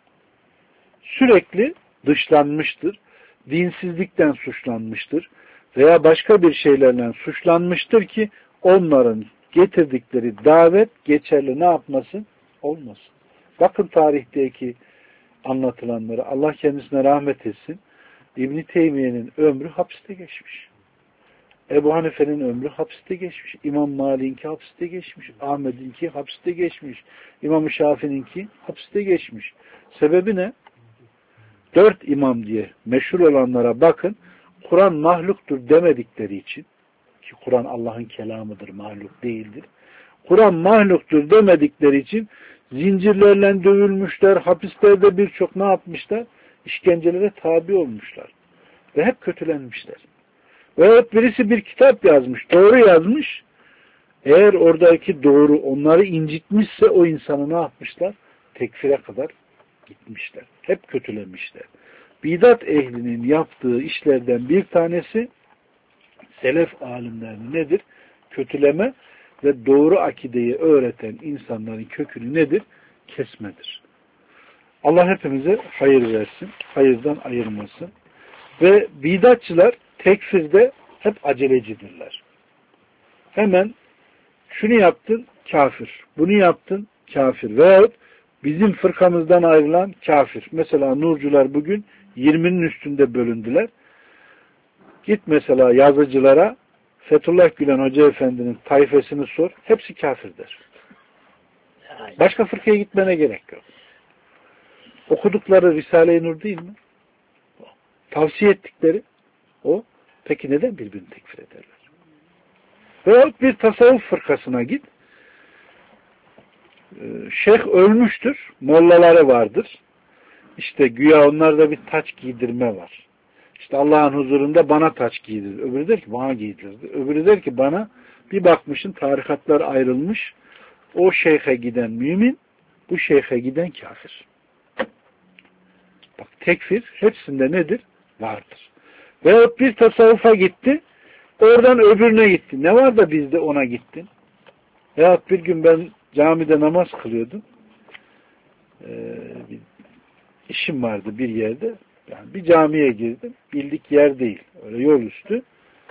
Sürekli dışlanmıştır, dinsizlikten suçlanmıştır veya başka bir şeylerle suçlanmıştır ki onların getirdikleri davet geçerli ne yapmasın? Olmasın. Bakın tarihteki anlatılanları, Allah kendisine rahmet etsin. İbn-i Teymiye'nin ömrü hapiste geçmiş. Ebu Hanife'nin ömrü hapiste geçmiş. İmam Malik'inki hapiste geçmiş. Ahmet'inki hapiste geçmiş. İmam Şafii'ninki hapiste geçmiş. Sebebi ne? 4 imam diye meşhur olanlara bakın. Kur'an mahluktur demedikleri için, ki Kur'an Allah'ın kelamıdır, mahluk değildir. Kur'an mahluktur demedikleri için zincirlerle dövülmüşler, hapislerde birçok ne yapmışlar? İşkencelere tabi olmuşlar. Ve hep kötülenmişler. Veyahut birisi bir kitap yazmış, doğru yazmış. Eğer oradaki doğru onları incitmişse o insanı ne yapmışlar? Tekfire kadar gitmişler. Hep kötülemişler. Bidat ehlinin yaptığı işlerden bir tanesi selef alimlerini nedir? Kötüleme ve doğru akideyi öğreten insanların kökünü nedir? Kesmedir. Allah hepimize hayır versin, hayırdan ayırmasın. Ve bidatçılar tekfirde hep acelecidirler. Hemen şunu yaptın, kafir. Bunu yaptın, kafir. Veyahut bizim fırkamızdan ayrılan kafir. Mesela Nurcular bugün 20'nin üstünde bölündüler. Git mesela yazıcılara, Fethullah Gülen Hoca Efendi'nin tayfesini sor. Hepsi kafir der. Başka fırkaya gitmene gerek yok. Okudukları Risale-i Nur değil mi? Tavsiye ettikleri o. Peki neden birbirini tekfir ederler? Veyahut bir tasavvuf fırkasına git. Şeyh ölmüştür. Mollaları vardır. İşte güya onlarda bir taç giydirme var. İşte Allah'ın huzurunda bana taç giydir. Öbürü der ki bana giydirdi. Öbürü der ki bana, bir bakmışın tarikatlar ayrılmış. O şeyhe giden mümin, bu şeyhe giden kafir. Bak, tekfir hepsinde nedir? Vardır. Veyahut bir tasavvufa gitti, oradan öbürüne gitti. Ne var da bizde ona gittin? Veyahut bir gün ben camide namaz kılıyordum. Bir işim vardı bir yerde. Yani bir camiye girdim. Bildik yer değil. Öyle yol üstü.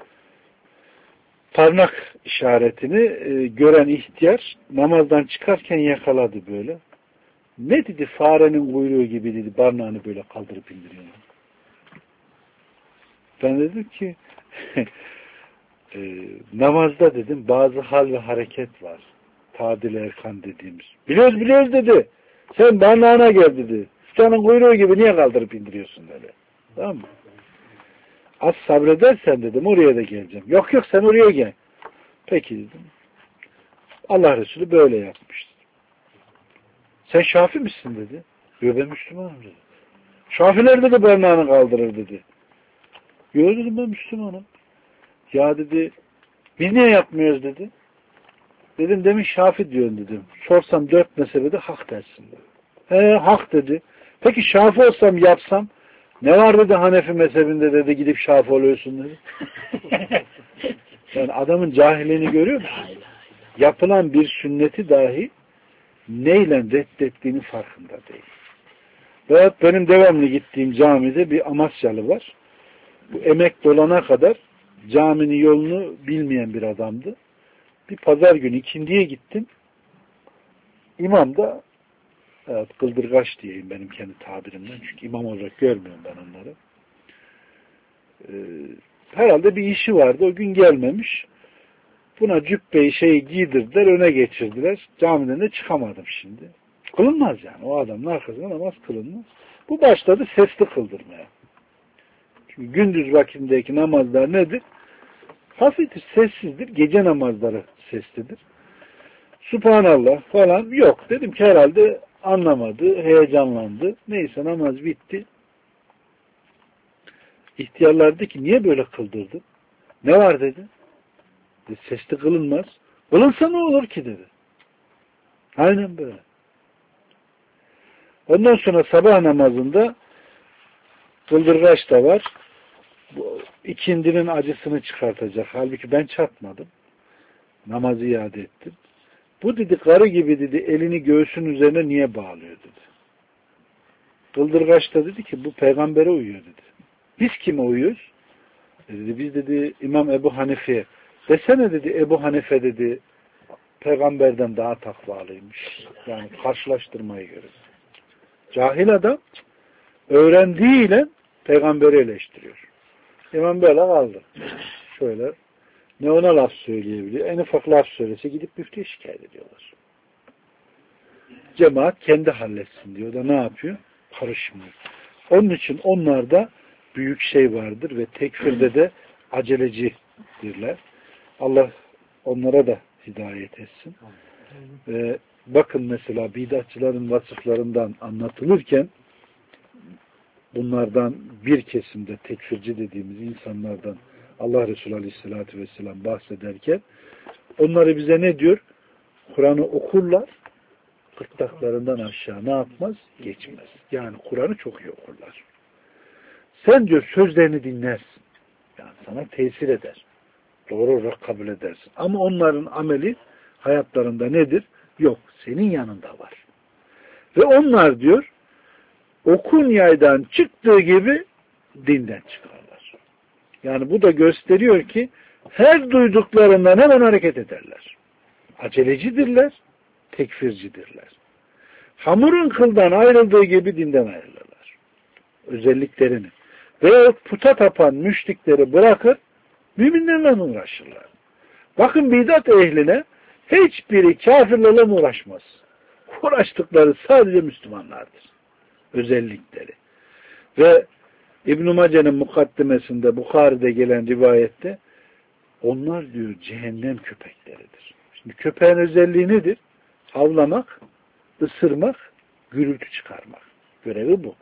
Parmak işaretini gören ihtiyar namazdan çıkarken yakaladı böyle. Ne dedi? Farenin kuyruğu gibi dedi. Parmağını böyle kaldırıp indiriyor. Ben dedim ki namazda dedim bazı hal ve hareket var. Tadil erkan dediğimiz. Biliyoruz dedi. Sen banağına gel dedi. Senin kuyruğu gibi niye kaldırıp indiriyorsun dedi. Tamam mı? Az sabredersen dedim oraya da geleceğim. Yok sen oraya gel. Peki dedim. Allah Resulü böyle yapmıştı. Sen Şafi misin dedi. Yok ben Müslümanım dedi. Şafiler de barnağını kaldırır dedi. Yok dedim ben Müslümanım. Ya dedi biz niye yapmıyoruz dedi. Dedim demin Şafi diyorsun dedim. Sorsam 4 mezhebede hak dersin dedi. Hak dedi. Peki Şafi olsam yapsam ne var dedi Hanefi mezhebinde dedi gidip Şafi oluyorsun dedi. Yani adamın cahilliğini görüyor musun? Yapılan bir sünneti dahi neyle reddettiğinin farkında değil. Veyahut benim devamlı gittiğim camide bir Amasyalı var. Bu emek dolana kadar caminin yolunu bilmeyen bir adamdı. Bir pazar günü ikindiye gittim. İmam da evet, kıldırgaç diyeyim benim kendi tabirimden. Çünkü imam olarak görmüyorum ben onları. Herhalde bir işi vardı. O gün gelmemiş. Buna cübbeyi giydirdiler. Öne geçirdiler. Camiden de çıkamadım şimdi. Kılınmaz yani. O adamın arkasında namaz kılınmaz. Bu başladı sesli kıldırmaya. Çünkü gündüz vakitindeki namazlar nedir? Hafiftir, sessizdir. Gece namazları seslidir. Subhanallah falan yok. Dedim ki herhalde anlamadı, heyecanlandı. Neyse namaz bitti. İhtiyarlar dedi ki niye böyle kıldırdın? Ne var dedi. Sesli kılınmaz. Kılınsa ne olur ki dedi. Aynen böyle. Ondan sonra sabah namazında kıldırgaç da var. Bu ikindinin acısını çıkartacak. Halbuki ben çatmadım. Namazı iade ettim. Bu dedi karı gibi dedi elini göğsün üzerine niye bağlıyor dedi. Kıldırgaç da dedi ki bu peygambere uyuyor dedi. Biz kime uyuyoruz? Dedi biz dedi İmam Ebu Hanife'ye. Desene dedi Ebu Hanife dedi peygamberden daha takvalıymış. Yani karşılaştırmaya göre. Cahil adam öğrendiğiyle peygamberi eleştiriyor. İmam böyle kaldı. Şöyle ne ona laf söyleyebiliyor. En ufak laf söylese gidip müftüye şikayet ediyorlar. Cemaat kendi halletsin diyor da ne yapıyor? Karışmıyor. Onun için onlarda büyük şey vardır ve tekfirde de acelecidirler. Allah onlara da hidayet etsin. Bakın mesela bidatçıların vasıflarından anlatılırken bunlardan bir kesimde tekfirci dediğimiz insanlardan Allah Resulü Aleyhisselatü Vesselam bahsederken onları bize ne diyor? Kur'an'ı okurlar, gırtlaklarından aşağı ne yapmaz? Geçmez. Yani Kur'an'ı çok iyi okurlar. Sen diyor sözlerini dinlersin. Yani sana tesir eder. Doğru olarak kabul edersin. Ama onların ameli hayatlarında nedir? Yok. Senin yanında var. Ve onlar diyor okun yaydan çıktığı gibi dinden çıkarlar. Yani bu da gösteriyor ki her duyduklarından hemen hareket ederler. Acelecidirler, tekfircidirler. Hamurun kıldan ayrıldığı gibi dinden ayrılırlar. Özelliklerini. Ve puta tapan müşrikleri bırakır, müminlerle uğraşırlar. Bakın bidat ehline hiçbiri kafirlerle uğraşmaz. Uğraştıkları sadece Müslümanlardır. Özellikleri. Ve İbn-i Mace'nin mukaddimesinde Bukhari'de gelen rivayette onlar diyor cehennem köpekleridir. Şimdi köpeğin özelliği nedir? Avlamak, ısırmak, gürültü çıkarmak. Görevi bu.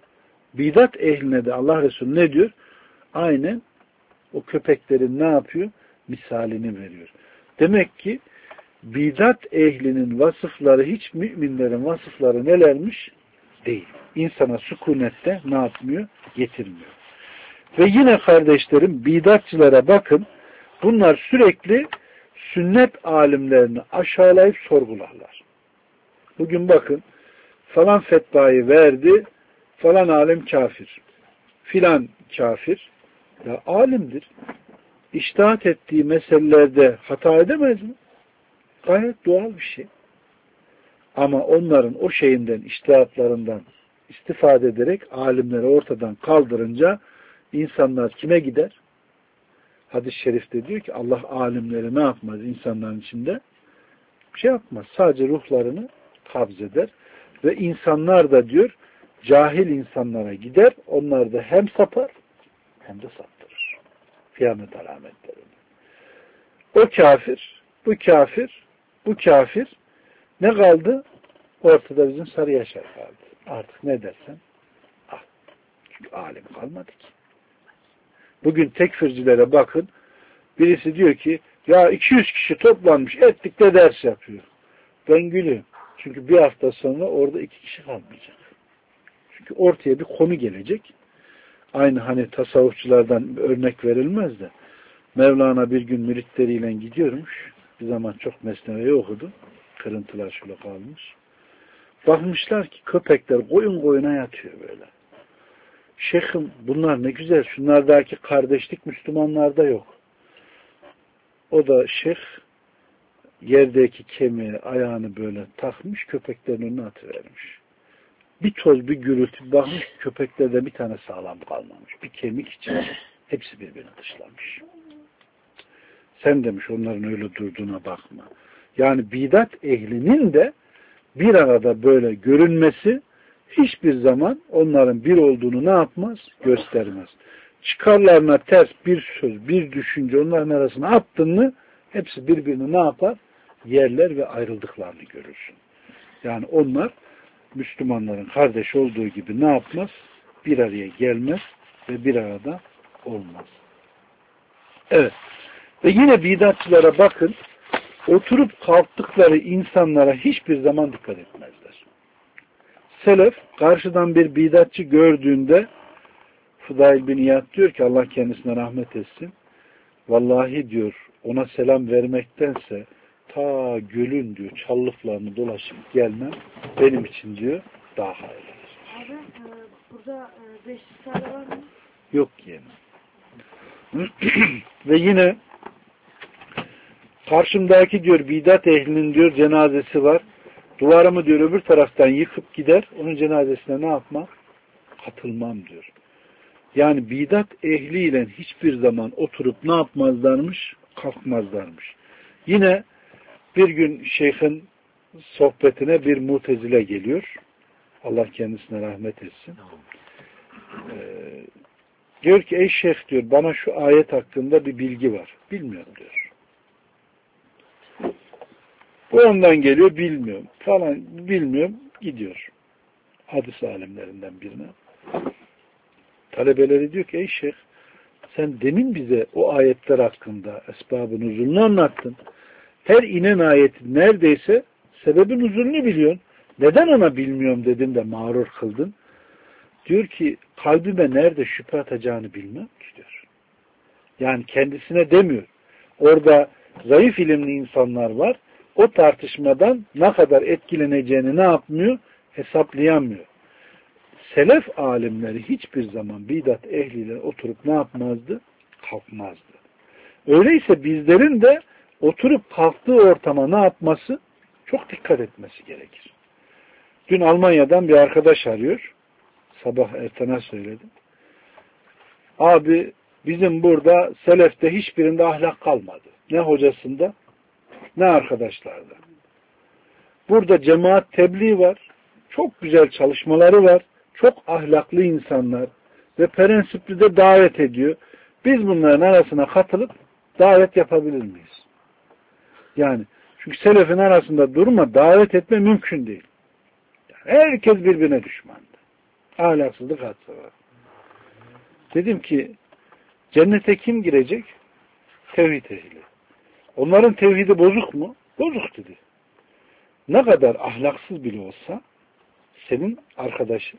Bidat ehline de Allah Resulü ne diyor? Aynen o köpeklerin ne yapıyor? Misalini veriyor. Demek ki bidat ehlinin vasıfları hiç müminlerin vasıfları nelermiş? Değil. İnsana sükunette ne yapmıyor? Getirmiyor. Ve yine kardeşlerim bidatçılara bakın. Bunlar sürekli sünnet alimlerini aşağılayıp sorgularlar. Bugün bakın falan fetvayı verdi, falan alim kafir, filan kafir. Ya alimdir. İçtihat ettiği meselelerde hata edemez mi? Gayet doğal bir şey. Ama onların o şeyinden, içtihatlarından istifade ederek alimleri ortadan kaldırınca insanlar kime gider? hadis-i şerifte diyor ki Allah alimleri ne yapmaz insanların içinde? Bir şey yapmaz. Sadece ruhlarını kabz eder. Ve insanlar da diyor cahil insanlara gider. Onlar da hem sapar hem de saptırır. Kıyamet alametleri. O kafir, bu kafir, bu kafir ne kaldı? Ortada bizim Sarı Yaşar kaldı. Artık ne dersen al. Çünkü alim kalmadı ki. Bugün tekfircilere bakın. Birisi diyor ki ya 200 kişi toplanmış ettik de ders yapıyor. Ben gülüyorum. Çünkü bir hafta sonra orada 2 kişi kalmayacak. Çünkü ortaya bir konu gelecek. Aynı hani tasavvufçulardan örnek verilmez de Mevlana bir gün müritleriyle gidiyormuş. Bir zaman çok mesneveyi okudu. Kırıntılar şöyle kalmış. Bakmışlar ki köpekler koyun koyuna yatıyor böyle. Şeyhim bunlar ne güzel. Şunlardaki kardeşlik Müslümanlarda yok. O da şeyh yerdeki kemiği ayağını böyle takmış köpeklerin önüne atıvermiş. Bir toz bir gürültü bakmış köpeklerde bir tane sağlam kalmamış. Bir kemik için hepsi birbirini dışlamış. Sen demiş onların öyle durduğuna bakma. Yani bidat ehlinin de bir arada böyle görünmesi hiçbir zaman onların bir olduğunu ne yapmaz? Göstermez. Çıkarlarına ters bir söz, bir düşünce onların arasına attın mı hepsi birbirini ne yapar? Yerler ve ayrıldıklarını görürsün. Yani onlar Müslümanların kardeş olduğu gibi ne yapmaz? Bir araya gelmez ve bir arada olmaz. Evet. Ve yine bidatçılara bakın, oturup kalktıkları insanlara hiçbir zaman dikkat etmezler. Selef, karşıdan bir bidatçı gördüğünde Fıdail bin İyad diyor ki Allah kendisine rahmet etsin. Vallahi diyor ona selam vermektense ta gölün diyor çallıklarını dolaşıp gelmem benim için diyor daha hayırlıdır. Abi burada 5 tane var mı? Yok yani. Ve yine karşımdaki diyor bidat ehlinin diyor cenazesi var. Duvarımı diyor öbür taraftan yıkıp gider. Onun cenazesine ne yapmam? Katılmam diyor. Yani bidat ehliyle hiçbir zaman oturup ne yapmazlarmış? Kalkmazlarmış. Yine bir gün şeyhin sohbetine bir mutezile geliyor. Allah kendisine rahmet etsin. Diyor ki ey şeyh diyor bana şu ayet hakkında bir bilgi var. Bilmiyorum diyor. Bu ondan geliyor bilmiyorum. Falan bilmiyorum gidiyor. Hadis alimlerinden birine. Talebeleri diyor ki ey şeyh sen demin bize o ayetler hakkında esbab-ı nuzulunu anlattın. Her inen ayetin neredeyse sebebin nuzulunu biliyorsun. Neden ona bilmiyorum dedin de mağrur kıldın? Diyor ki kalbime nerede şüphe atacağını bilmem ki diyor. Yani kendisine demiyor. Orada zayıf ilimli insanlar var. O tartışmadan ne kadar etkileneceğini ne yapmıyor? Hesaplayamıyor. Selef alimleri hiçbir zaman bidat ehliyle oturup ne yapmazdı? Kalkmazdı. Öyleyse bizlerin de oturup kalktığı ortama ne yapması? Çok dikkat etmesi gerekir. Dün Almanya'dan bir arkadaş arıyor. Sabah ertene söyledim. Abi bizim burada selefte hiçbirinde ahlak kalmadı. Ne hocasında ne arkadaşlarda. Burada cemaat tebliğ var. Çok güzel çalışmaları var. Çok ahlaklı insanlar ve prensipli de davet ediyor. Biz bunların arasına katılıp davet yapabilir miyiz? Yani çünkü selefin arasında durma, davet etme mümkün değil. Yani herkes birbirine düşmandı. Ahlaksızlık hadise var. Dedim ki cennete kim girecek? Tevhid ehli. Onların tevhidi bozuk mu? Bozuk dedi. Ne kadar ahlaksız bile olsa senin arkadaşın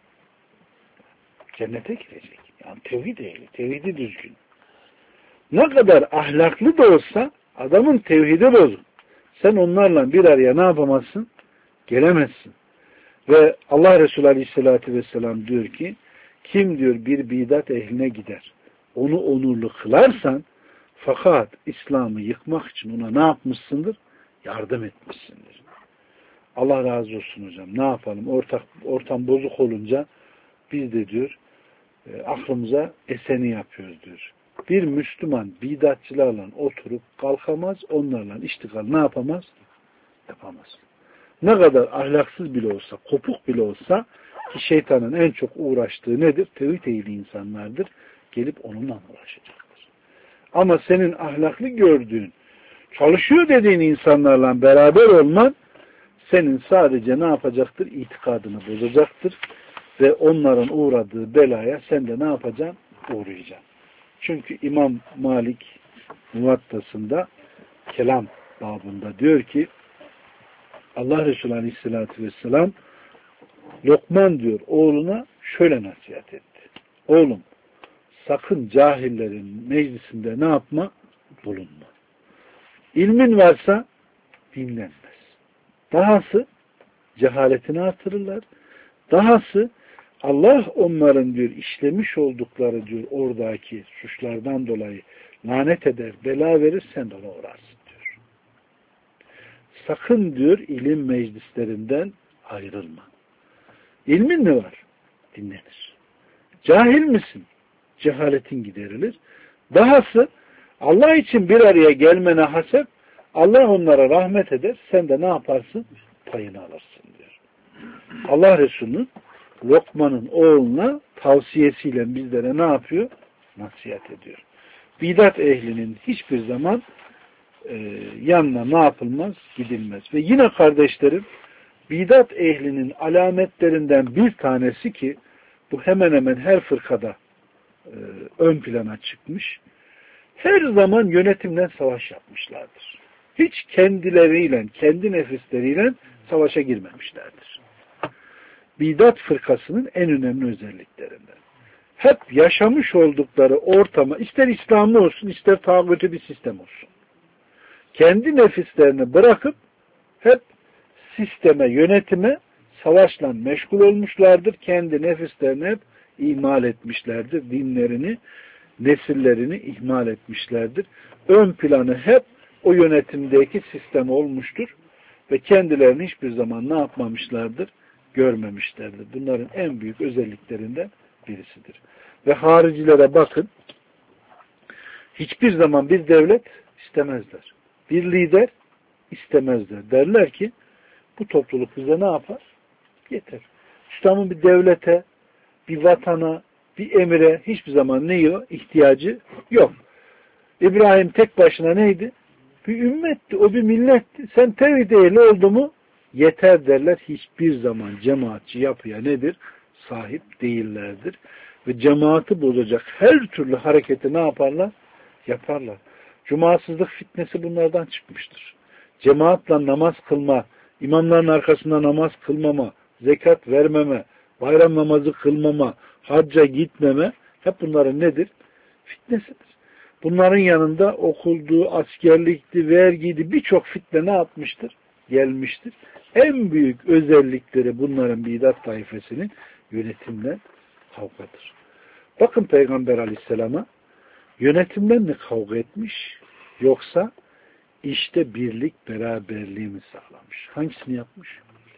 cennete girecek. Yani tevhid ehli, tevhidi düzgün. Ne kadar ahlaklı da olsa adamın tevhidi bozuk. Sen onlarla bir araya ne yapamazsın? Gelemezsin. Ve Allah Resulü Aleyhisselatü Vesselam diyor ki kim diyor bir bidat ehline gider onu onurlu kılarsan fakat İslam'ı yıkmak için ona ne yapmışsındır? Yardım etmişsindir. Allah razı olsun hocam. Ne yapalım? Ortam bozuk olunca biz de diyor aklımıza eseni yapıyoruz diyor. Bir Müslüman bidatçılarla oturup kalkamaz, onlarla iştigal ne yapamaz? Yapamaz. Ne kadar ahlaksız bile olsa, kopuk bile olsa ki şeytanın en çok uğraştığı nedir? Tevhid ehli insanlardır. Gelip onunla uğraşacaktır. Ama senin ahlaklı gördüğün, çalışıyor dediğin insanlarla beraber olman senin sadece ne yapacaktır? İtikadını bozacaktır. Ve onların uğradığı belaya sen de ne yapacaksın? Uğrayacaksın. Çünkü İmam Malik Muvattası'nda kelam babında diyor ki Allah Resulü Aleyhisselatü Vesselam Lokman diyor oğluna şöyle nasihat etti. Oğlum sakın cahillerin meclisinde ne yapma? Bulunma. İlmin varsa dinlenmez. Dahası cehaletini artırırlar. Dahası Allah onların diyor işlemiş oldukları diyor oradaki suçlardan dolayı lanet eder, bela verir, sen de ona uğrarsın diyor. Sakın diyor ilim meclislerinden ayrılma. İlmin mi var? Dinlenir. Cahil misin? Cehaletin giderilir. Dahası Allah için bir araya gelmene hasep Allah onlara rahmet eder. Sen de ne yaparsın? Payını alırsın diyor. Allah Resulü Lokman'ın oğluna tavsiyesiyle bizlere ne yapıyor? Nasihat ediyor. Bidat ehlinin hiçbir zaman yanına ne yapılmaz? Gidilmez. Ve yine kardeşlerim bidat ehlinin alametlerinden bir tanesi ki bu hemen hemen her fırkada ön plana çıkmış. Her zaman yönetimle savaş yapmışlardır. Hiç kendileriyle, kendi nefisleriyle savaşa girmemişlerdir. Bidat fırkasının en önemli özelliklerinden. Hep yaşamış oldukları ortama, ister İslamlı olsun, ister tağutu bir sistem olsun. Kendi nefislerini bırakıp hep sisteme, yönetime, savaşla meşgul olmuşlardır. Kendi nefislerini hep ihmal etmişlerdir. Dinlerini, nesillerini ihmal etmişlerdir. Ön planı hep o yönetimdeki sistem olmuştur. Ve kendilerini hiçbir zaman ne yapmamışlardır? Görmemişlerdir. Bunların en büyük özelliklerinden birisidir. Ve haricilere bakın, hiçbir zaman bir devlet istemezler. Bir lider istemezler. Derler ki, bu topluluk bize ne yapar? Yeter. İslam'ın bir devlete, bir vatana, bir emire hiçbir zaman ihtiyacı yok. İbrahim tek başına neydi? Bir ümmetti, o bir milletti. Sen tevhid ehli oldu mu yeter derler. Hiçbir zaman cemaatçi yapıya nedir? Sahip değillerdir. Ve cemaati bozacak her türlü hareketi ne yaparlar? Yaparlar. Cumasızlık fitnesi bunlardan çıkmıştır. Cemaatle namaz kılma, imamların arkasında namaz kılmama, zekat vermeme, bayram namazı kılmama, hacca gitmeme hep bunların nedir? Fitnesidir. Bunların yanında okuldu, askerlikti, vergiydi, birçok fitne ne yapmıştır? Gelmiştir. En büyük özellikleri bunların bidat taifesinin yönetimle kavgadır. Bakın Peygamber Aleyhisselam'a yönetimden mi kavga etmiş yoksa işte birlik beraberliği mi sağlamış? Hangisini yapmış?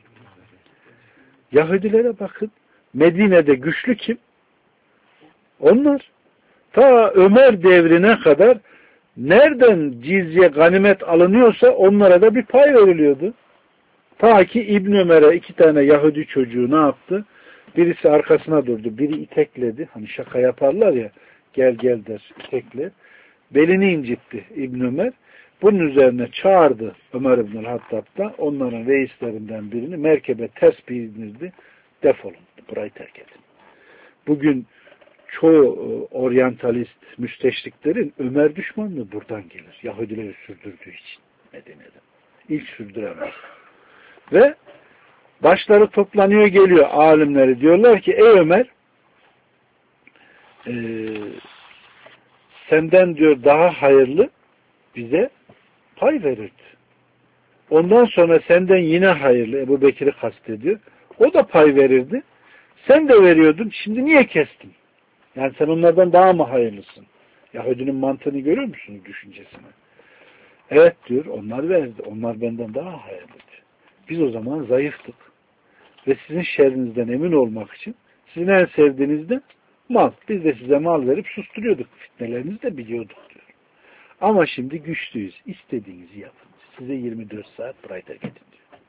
Yahudilere bakın. Medine'de güçlü kim? Onlar. Ta Ömer devrine kadar nereden cizye, ganimet alınıyorsa onlara da bir pay veriliyordu. Ta ki İbn Ömer'e 2 tane Yahudi çocuğu ne yaptı? Birisi arkasına durdu, biri itekledi. Hani şaka yaparlar ya, gel gel der, itekle. Belini incitti İbn Ömer. Bunun üzerine çağırdı Ömer İbn Hattab'da onların reislerinden birini merkebe ters bindirdi. Defolun, burayı terk edin. Bugün çoğu oryantalist müsteşriklerin Ömer düşmanlığı buradan gelir. Yahudileri sürdürdüğü için Medine'de. İlk sürdüremez. Ve başları toplanıyor geliyor alimleri. Diyorlar ki ey Ömer senden diyor daha hayırlı bize pay verirdi. Ondan sonra senden yine hayırlı Ebu Bekir'i kastediyor. O da pay verirdi. Sen de veriyordun. Şimdi niye kestin? Yani sen onlardan daha mı hayırlısın? Yahudinin mantığını görüyor musunuz düşüncesini? Evet diyor. Onlar verdi. Onlar benden daha hayırlıydı. Biz o zaman zayıftık. Ve sizin şerrinizden emin olmak için sizin en sevdiğiniz de Mal. Biz de size mal verip susturuyorduk. Fitnelerinizi de biliyorduk diyor. Ama şimdi güçlüyüz. İstediğinizi yapın. Size 24 saat burayı terk edin diyor.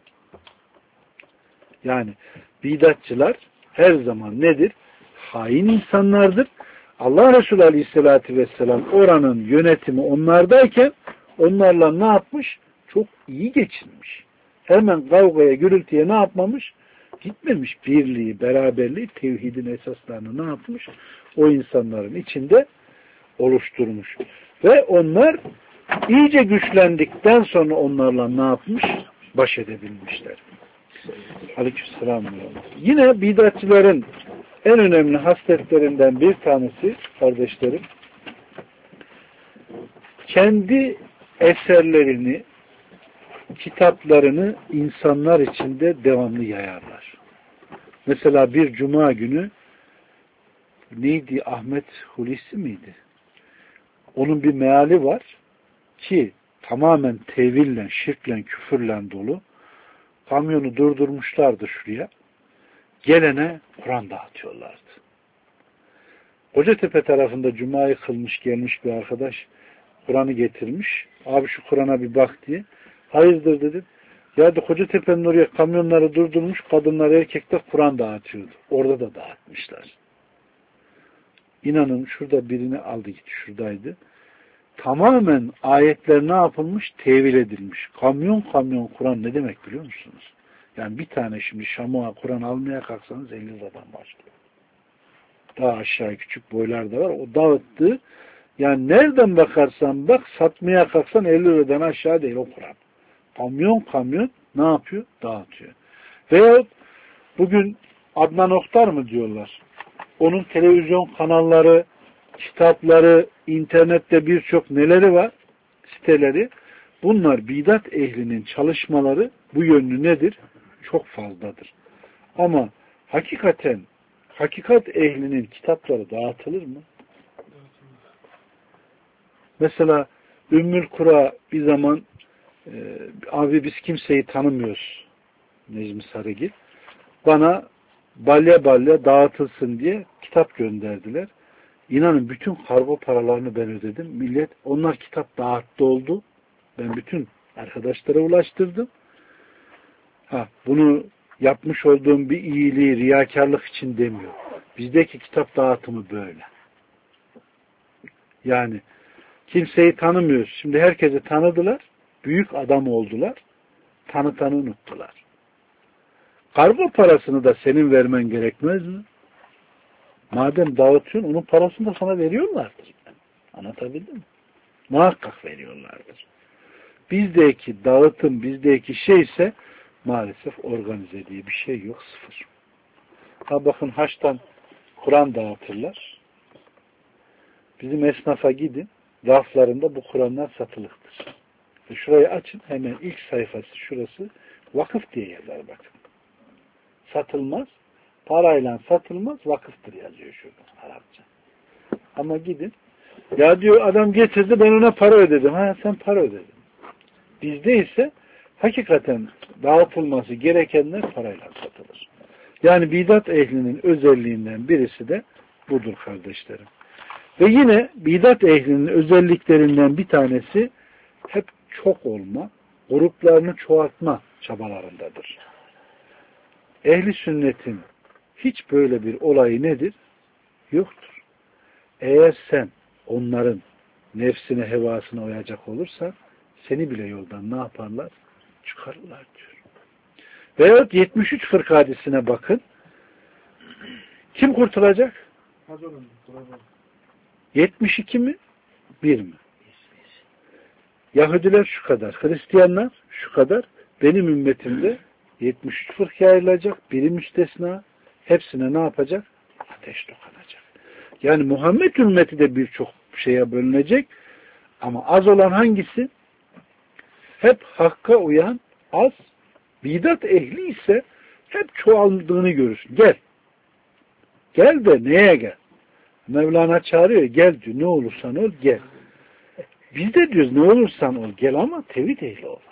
Yani bidatçılar her zaman nedir? Hain insanlardır. Allah Resulü Aleyhisselatü Vesselam oranın yönetimi onlardayken onlarla ne yapmış? Çok iyi geçinmiş. Hemen kavgaya, gürültüye ne yapmamış? Gitmemiş. Birliği, beraberliği, tevhidin esaslarını ne yapmış? O insanların içinde oluşturmuş. Ve onlar iyice güçlendikten sonra onlarla ne yapmış? Baş edebilmişler. Aleykümselam. Yine bidatçıların en önemli hasletlerinden bir tanesi kardeşlerim, kendi eserlerini, kitaplarını insanlar içinde devamlı yayarlar. Mesela bir cuma günü neydi? Ahmet Hulusi miydi? Onun bir meali var ki tamamen teville, şirkle, küfürle dolu. Kamyonu durdurmuşlardı şuraya. Gelene Kur'an dağıtıyorlardı. Kocatepe tarafında cumayı kılmış gelmiş bir arkadaş Kur'an'ı getirmiş. Abi şu Kur'an'a bir bak diye. Hayırdır dedim. Ya da Kocatepe'nin oraya kamyonları durdurmuş, kadınlar erkekler Kur'an dağıtıyordu. Orada da dağıtmışlar. İnanın şurada birini aldı gitti, şuradaydı. Tamamen ayetler ne yapılmış? Tevil edilmiş. Kamyon kamyon Kur'an ne demek biliyor musunuz? Yani bir tane şimdi Şam'a Kur'an almaya kalksanız 50 liradan başlıyor. Daha aşağı küçük boylar da var. O dağıttı. Yani nereden bakarsan bak satmaya kalksan 50 liradan aşağı değil o Kur'an. Kamyon kamyon ne yapıyor? Dağıtıyor. Veyahut bugün Adnan Oktar mı diyorlar? Onun televizyon kanalları, kitapları, internette birçok neleri var? Siteleri. Bunlar bidat ehlinin çalışmaları bu yönlü nedir? Çok fazladır. Ama hakikaten hakikat ehlinin kitapları dağıtılır mı? Mesela Ümmül Kura bir zaman abi biz kimseyi tanımıyoruz Necmi Sarıgil. Bana balya balya dağıtılsın diye kitap gönderdiler. İnanın bütün kargo paralarını ben ödedim. Millet onlar kitap dağıttı oldu. Ben bütün arkadaşlara ulaştırdım. Bunu yapmış olduğum bir iyiliği riyakarlık için demiyor. Bizdeki kitap dağıtımı böyle. Yani kimseyi tanımıyoruz. Şimdi herkesi tanıdılar. Büyük adam oldular. Tanıtanı unuttular. Kargo parasını da senin vermen gerekmez mi? Madem dağıtıyorsun onun parasını da sana veriyorlardır. Anlatabildim mi? Muhakkak veriyorlardır. Bizdeki dağıtım, bizdeki şeyse maalesef organize diye bir şey yok. Sıfır. Bakın haçtan Kur'an dağıtırlar. Bizim esnafa gidin. Raflarında bu Kur'anlar satılıktır. Şurayı açın. Hemen ilk sayfası şurası. Vakıf diye yazar bakın. Satılmaz. Parayla satılmaz. Vakıftır yazıyor şurada. Arapça. Ama gidin. Ya diyor adam getirdi ben ona para ödedim. Sen para ödedin. Bizde ise hakikaten dağıtılması gerekenler parayla satılır. Yani bidat ehlinin özelliğinden birisi de budur kardeşlerim. Ve yine bidat ehlinin özelliklerinden bir tanesi hep çok olma, gruplarını çoğaltma çabalarındadır. Ehli sünnetin hiç böyle bir olayı nedir? Yoktur. Eğer sen onların nefsine, hevasına uyacak olursan seni bile yoldan ne yaparlar? Çıkarırlar diyor. Veyahut 73 fırka hadisine bakın. Kim kurtulacak? 72 mi? 1 mi? Yahudiler şu kadar, Hristiyanlar şu kadar. Benim ümmetimde 73 fırkaya ayrılacak. Biri müstesna. Hepsine ne yapacak? Ateş dokunacak. Yani Muhammed ümmeti de birçok şeye bölünecek. Ama az olan hangisi? Hep hakka uyan az. Bidat ehli ise hep çoğaldığını görürsün. Gel. Gel de neye gel? Mevlana çağırıyor. Gel diyor. Ne olursan ol gel. Biz de diyoruz ne olursan ol gel ama tevhid ehli ol.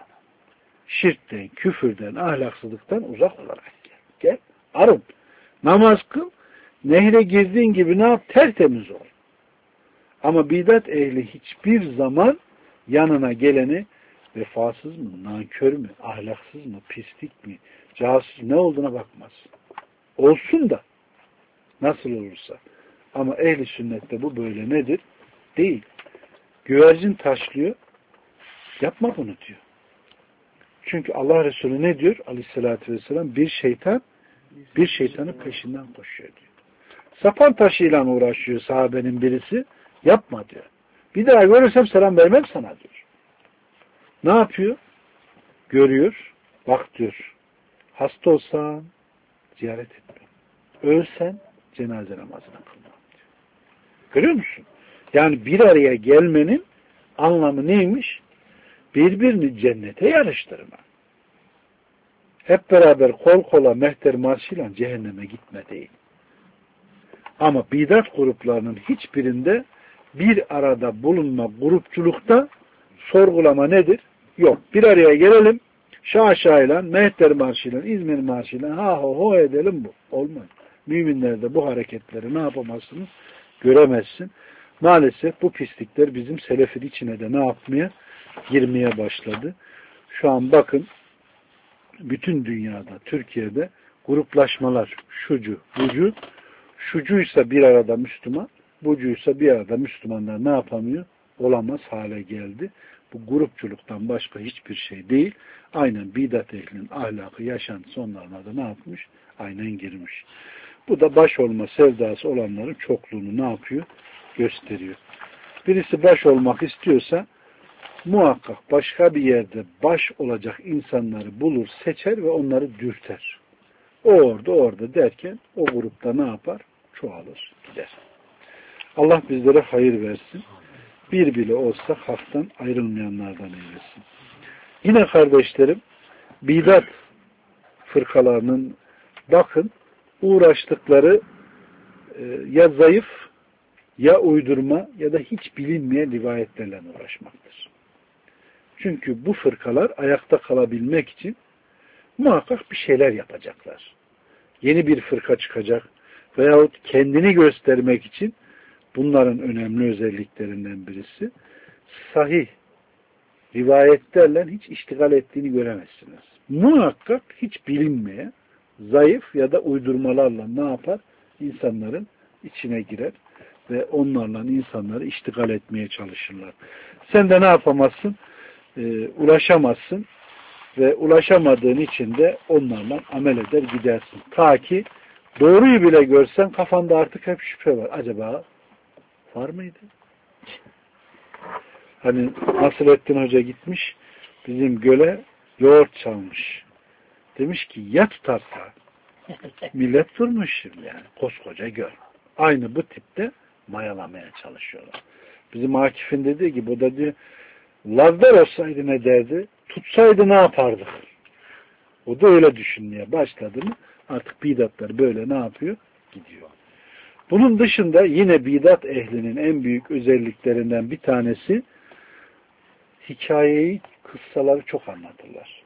Şirkten, küfürden, ahlaksızlıktan uzak olarak gel. Gel. Arın. Namaz kıl. Nehre girdiğin gibi ne yap? Tertemiz ol. Ama bidat ehli hiçbir zaman yanına geleni vefasız mı, nankör mü, ahlaksız mı, pislik mi, casus ne olduğuna bakmaz. Olsun da nasıl olursa. Ama ehli sünnette bu böyle nedir? Değil. Güvercin taşlıyor. Yapma bunu diyor. Çünkü Allah Resulü ne diyor? Aleyhissalatü vesselam bir şeytanın peşinden koşuyor diyor. Sapan taşıyla uğraşıyor sahabenin birisi. Yapma diyor. Bir daha görürsem selam vermem sana diyor. Ne yapıyor? Görüyor. Bak diyor. Hasta olsan ziyaret etme. Ölsen cenaze namazına kılma diyor. Görüyor musun? Yani bir araya gelmenin anlamı neymiş? Birbirini cennete yarıştırma. Hep beraber kol kola mehter marşıyla cehenneme gitme değil. Ama bidat gruplarının hiçbirinde bir arada bulunma grupçulukta sorgulama nedir? Yok. Bir araya gelelim. Şaşayla, mehter marşıyla, İzmir marşıyla ha ho ho edelim bu. Olmaz. Müminlerde bu hareketleri ne yapamazsınız? Göremezsin. Maalesef bu pislikler bizim selefin içine de ne yapmaya? Girmeye başladı. Şu an bakın bütün dünyada, Türkiye'de gruplaşmalar şucu, bucu, şucuysa bir arada Müslüman, bucuysa bir arada Müslümanlar ne yapamıyor? Olamaz hale geldi. Bu grupçuluktan başka hiçbir şey değil. Aynen bidat ehlinin ahlakı, yaşantısı onlarına da ne yapmış? Aynen girmiş. Bu da baş olma sevdası olanların çokluğunu ne yapıyor? Gösteriyor. Birisi baş olmak istiyorsa muhakkak başka bir yerde baş olacak insanları bulur, seçer ve onları dürter. O orada derken o grupta ne yapar? Çoğalır, gider. Allah bizlere hayır versin. Bir bile olsa haktan ayrılmayanlardan eylesin. Yine kardeşlerim, bidat fırkalarının bakın uğraştıkları ya zayıf, ya uydurma ya da hiç bilinmeyen rivayetlerle uğraşmaktır. Çünkü bu fırkalar ayakta kalabilmek için muhakkak bir şeyler yapacaklar. Yeni bir fırka çıkacak veyahut kendini göstermek için bunların önemli özelliklerinden birisi sahih rivayetlerle hiç iştigal ettiğini göremezsiniz. Muhakkak hiç bilinmeye zayıf ya da uydurmalarla ne yapar? İnsanların içine girer ve onlarla insanları iştigal etmeye çalışırlar. Sen de ne yapamazsın? Ulaşamazsın ve ulaşamadığın için de onlarla amel eder gidersin. Ta ki doğruyu bile görsen kafanda artık hep şüphe var. Acaba var mıydı? Hani Nasrettin Hoca gitmiş bizim göle yoğurt çalmış. Demiş ki ya tutarsa millet durmuş şimdi yani. Koskoca göl. Aynı bu tipte mayalamaya çalışıyorlar. Bizim Akif'in dediği gibi o da diyor Lazlar olsaydı ne derdi? Tutsaydı ne yapardık? O da öyle düşünmeye başladı mı artık bidatlar böyle ne yapıyor? Gidiyor. Bunun dışında yine bidat ehlinin en büyük özelliklerinden bir tanesi hikayeyi, kıssaları çok anlatırlar.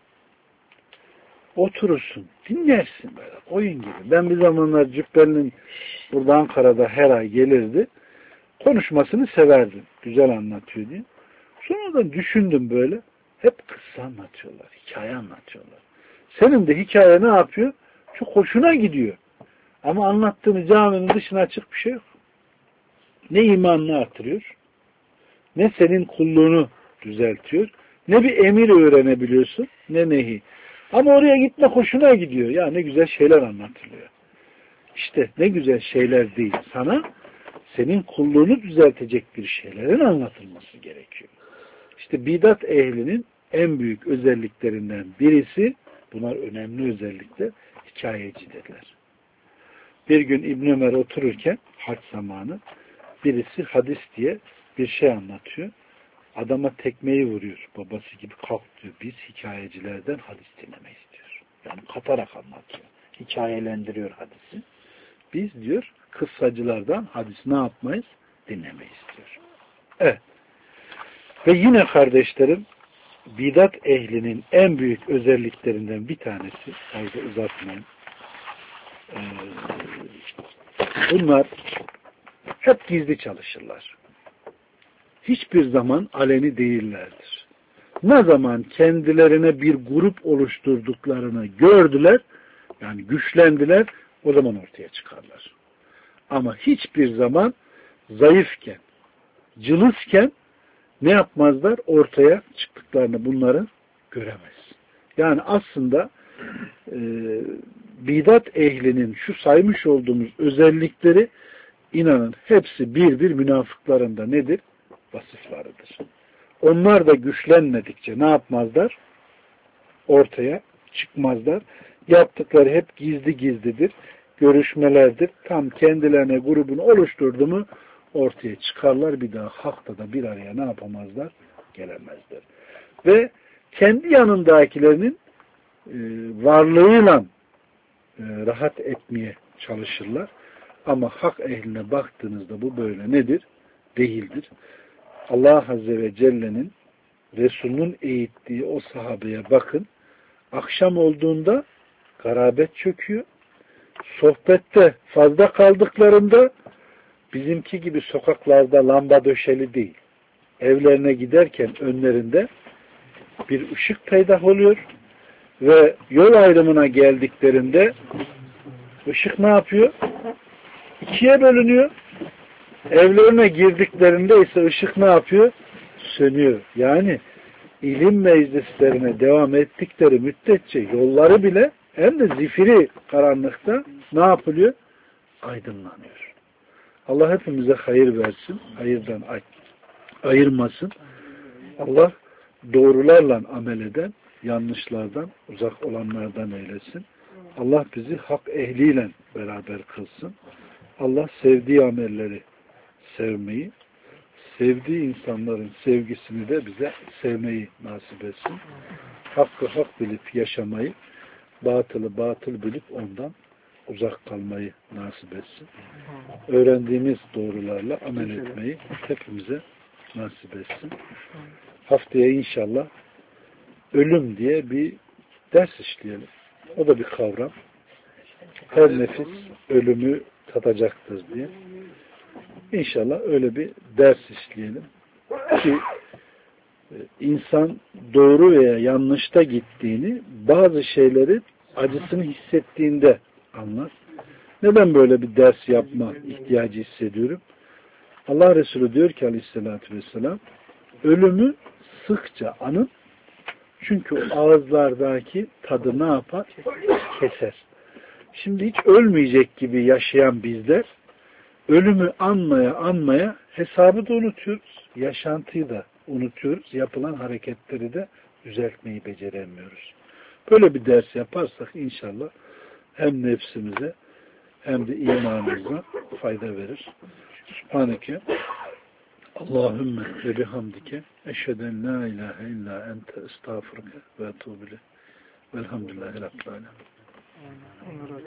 Oturursun, dinlersin böyle, oyun gibi. Ben bir zamanlar Cübbeli'nin burada Ankara'da her ay gelirdi. Konuşmasını severdim. Güzel anlatıyor diye. Sonradan düşündüm böyle. Hep kıssa anlatıyorlar, hikaye anlatıyorlar. Senin de hikaye ne yapıyor? Çok hoşuna gidiyor. Ama anlattığını caminin dışına açık bir şey yok. Ne imanını artırıyor, ne senin kulluğunu düzeltiyor, ne bir emir öğrenebiliyorsun, ne nehi. Ama oraya gitme hoşuna gidiyor. Ya ne güzel şeyler anlatılıyor. İşte ne güzel şeyler değil. Sana senin kulluğunu düzeltecek bir şeylerin anlatılması gerekiyor. İşte bidat ehlinin en büyük özelliklerinden birisi, bunlar önemli özellikler, hikayecidirler. Bir gün İbn Ömer otururken hac zamanı birisi hadis diye bir şey anlatıyor. Adama tekmeyi vuruyor. Babası gibi kalk diyor. Biz hikayecilerden hadis dinlemeyi istiyor. Yani katarak anlatıyor. Hikayelendiriyor hadisi. Biz diyor kıssacılardan hadis ne yapmayız? Dinlemeyi istiyor. Evet. Ve yine kardeşlerim bidat ehlinin en büyük özelliklerinden bir tanesi, fazla uzatmayın, Bunlar hep gizli çalışırlar. Hiçbir zaman aleni değillerdir. Ne zaman kendilerine bir grup oluşturduklarını gördüler, yani güçlendiler, o zaman ortaya çıkarlar. Ama hiçbir zaman zayıfken, cılızken ne yapmazlar? Ortaya çıktıklarını bunların göremez. Yani aslında bidat ehlinin şu saymış olduğumuz özellikleri inanın hepsi bir münafıklarında nedir? Vasıflarıdır. Onlar da güçlenmedikçe ne yapmazlar? Ortaya çıkmazlar. Yaptıkları hep gizlidir. Görüşmelerdir. Tam kendilerine grubunu oluşturdu mu ortaya çıkarlar. Bir daha hakta da bir araya ne yapamazlar? Gelemezler. Ve kendi yanındakilerinin varlığıyla rahat etmeye çalışırlar. Ama hak ehline baktığınızda bu böyle nedir? Değildir. Allah Azze ve Celle'nin Resul'ün eğittiği o sahabeye bakın. Akşam olduğunda garabet çöküyor. Sohbette fazla kaldıklarında bizimki gibi sokaklarda lamba döşeli değil. Evlerine giderken önlerinde bir ışık peydah oluyor ve yol ayrımına geldiklerinde ışık ne yapıyor? İkiye bölünüyor. Evlerine girdiklerinde ise ışık ne yapıyor? Sönüyor. Yani ilim meclislerine devam ettikleri müddetçe yolları bile hem de zifiri karanlıkta ne yapılıyor? Aydınlanıyor. Allah hepimize hayır versin. Hayırdan ayırmasın. Allah doğrularla amel eden, yanlışlardan uzak olanlardan eylesin. Allah bizi hak ehliyle beraber kılsın. Allah sevdiği amelleri sevmeyi, sevdiği insanların sevgisini de bize sevmeyi nasip etsin. Hakkı hak bilip yaşamayı, batılı batıl bilip ondan uzak kalmayı nasip etsin. Öğrendiğimiz doğrularla amel etmeyi hepimize nasip etsin. Haftaya inşallah ölüm diye bir ders işleyelim. O da bir kavram. Her nefis ölümü tadacaktır diye. İnşallah öyle bir ders işleyelim. Ki insan doğru veya yanlışta gittiğini, bazı şeyleri acısını hissettiğinde anlar. Neden böyle bir ders yapma ihtiyacı hissediyorum? Allah Resulü diyor ki aleyhissalatü vesselam, ölümü sıkça anın, çünkü o ağızlardaki tadı ne yapar? Keser. Şimdi hiç ölmeyecek gibi yaşayan bizler, ölümü anmaya hesabı da unutuyoruz. Yaşantıyı da unutuyoruz. Yapılan hareketleri de düzeltmeyi beceremiyoruz. Böyle bir ders yaparsak inşallah hem nefsimize hem de imanımıza fayda verir. Subhaneke Allahümme ve bihamdike eşheden la ilahe illa ente estağfurke ve etûbü ileyk. Velhamdülillahi Rabbil alemin.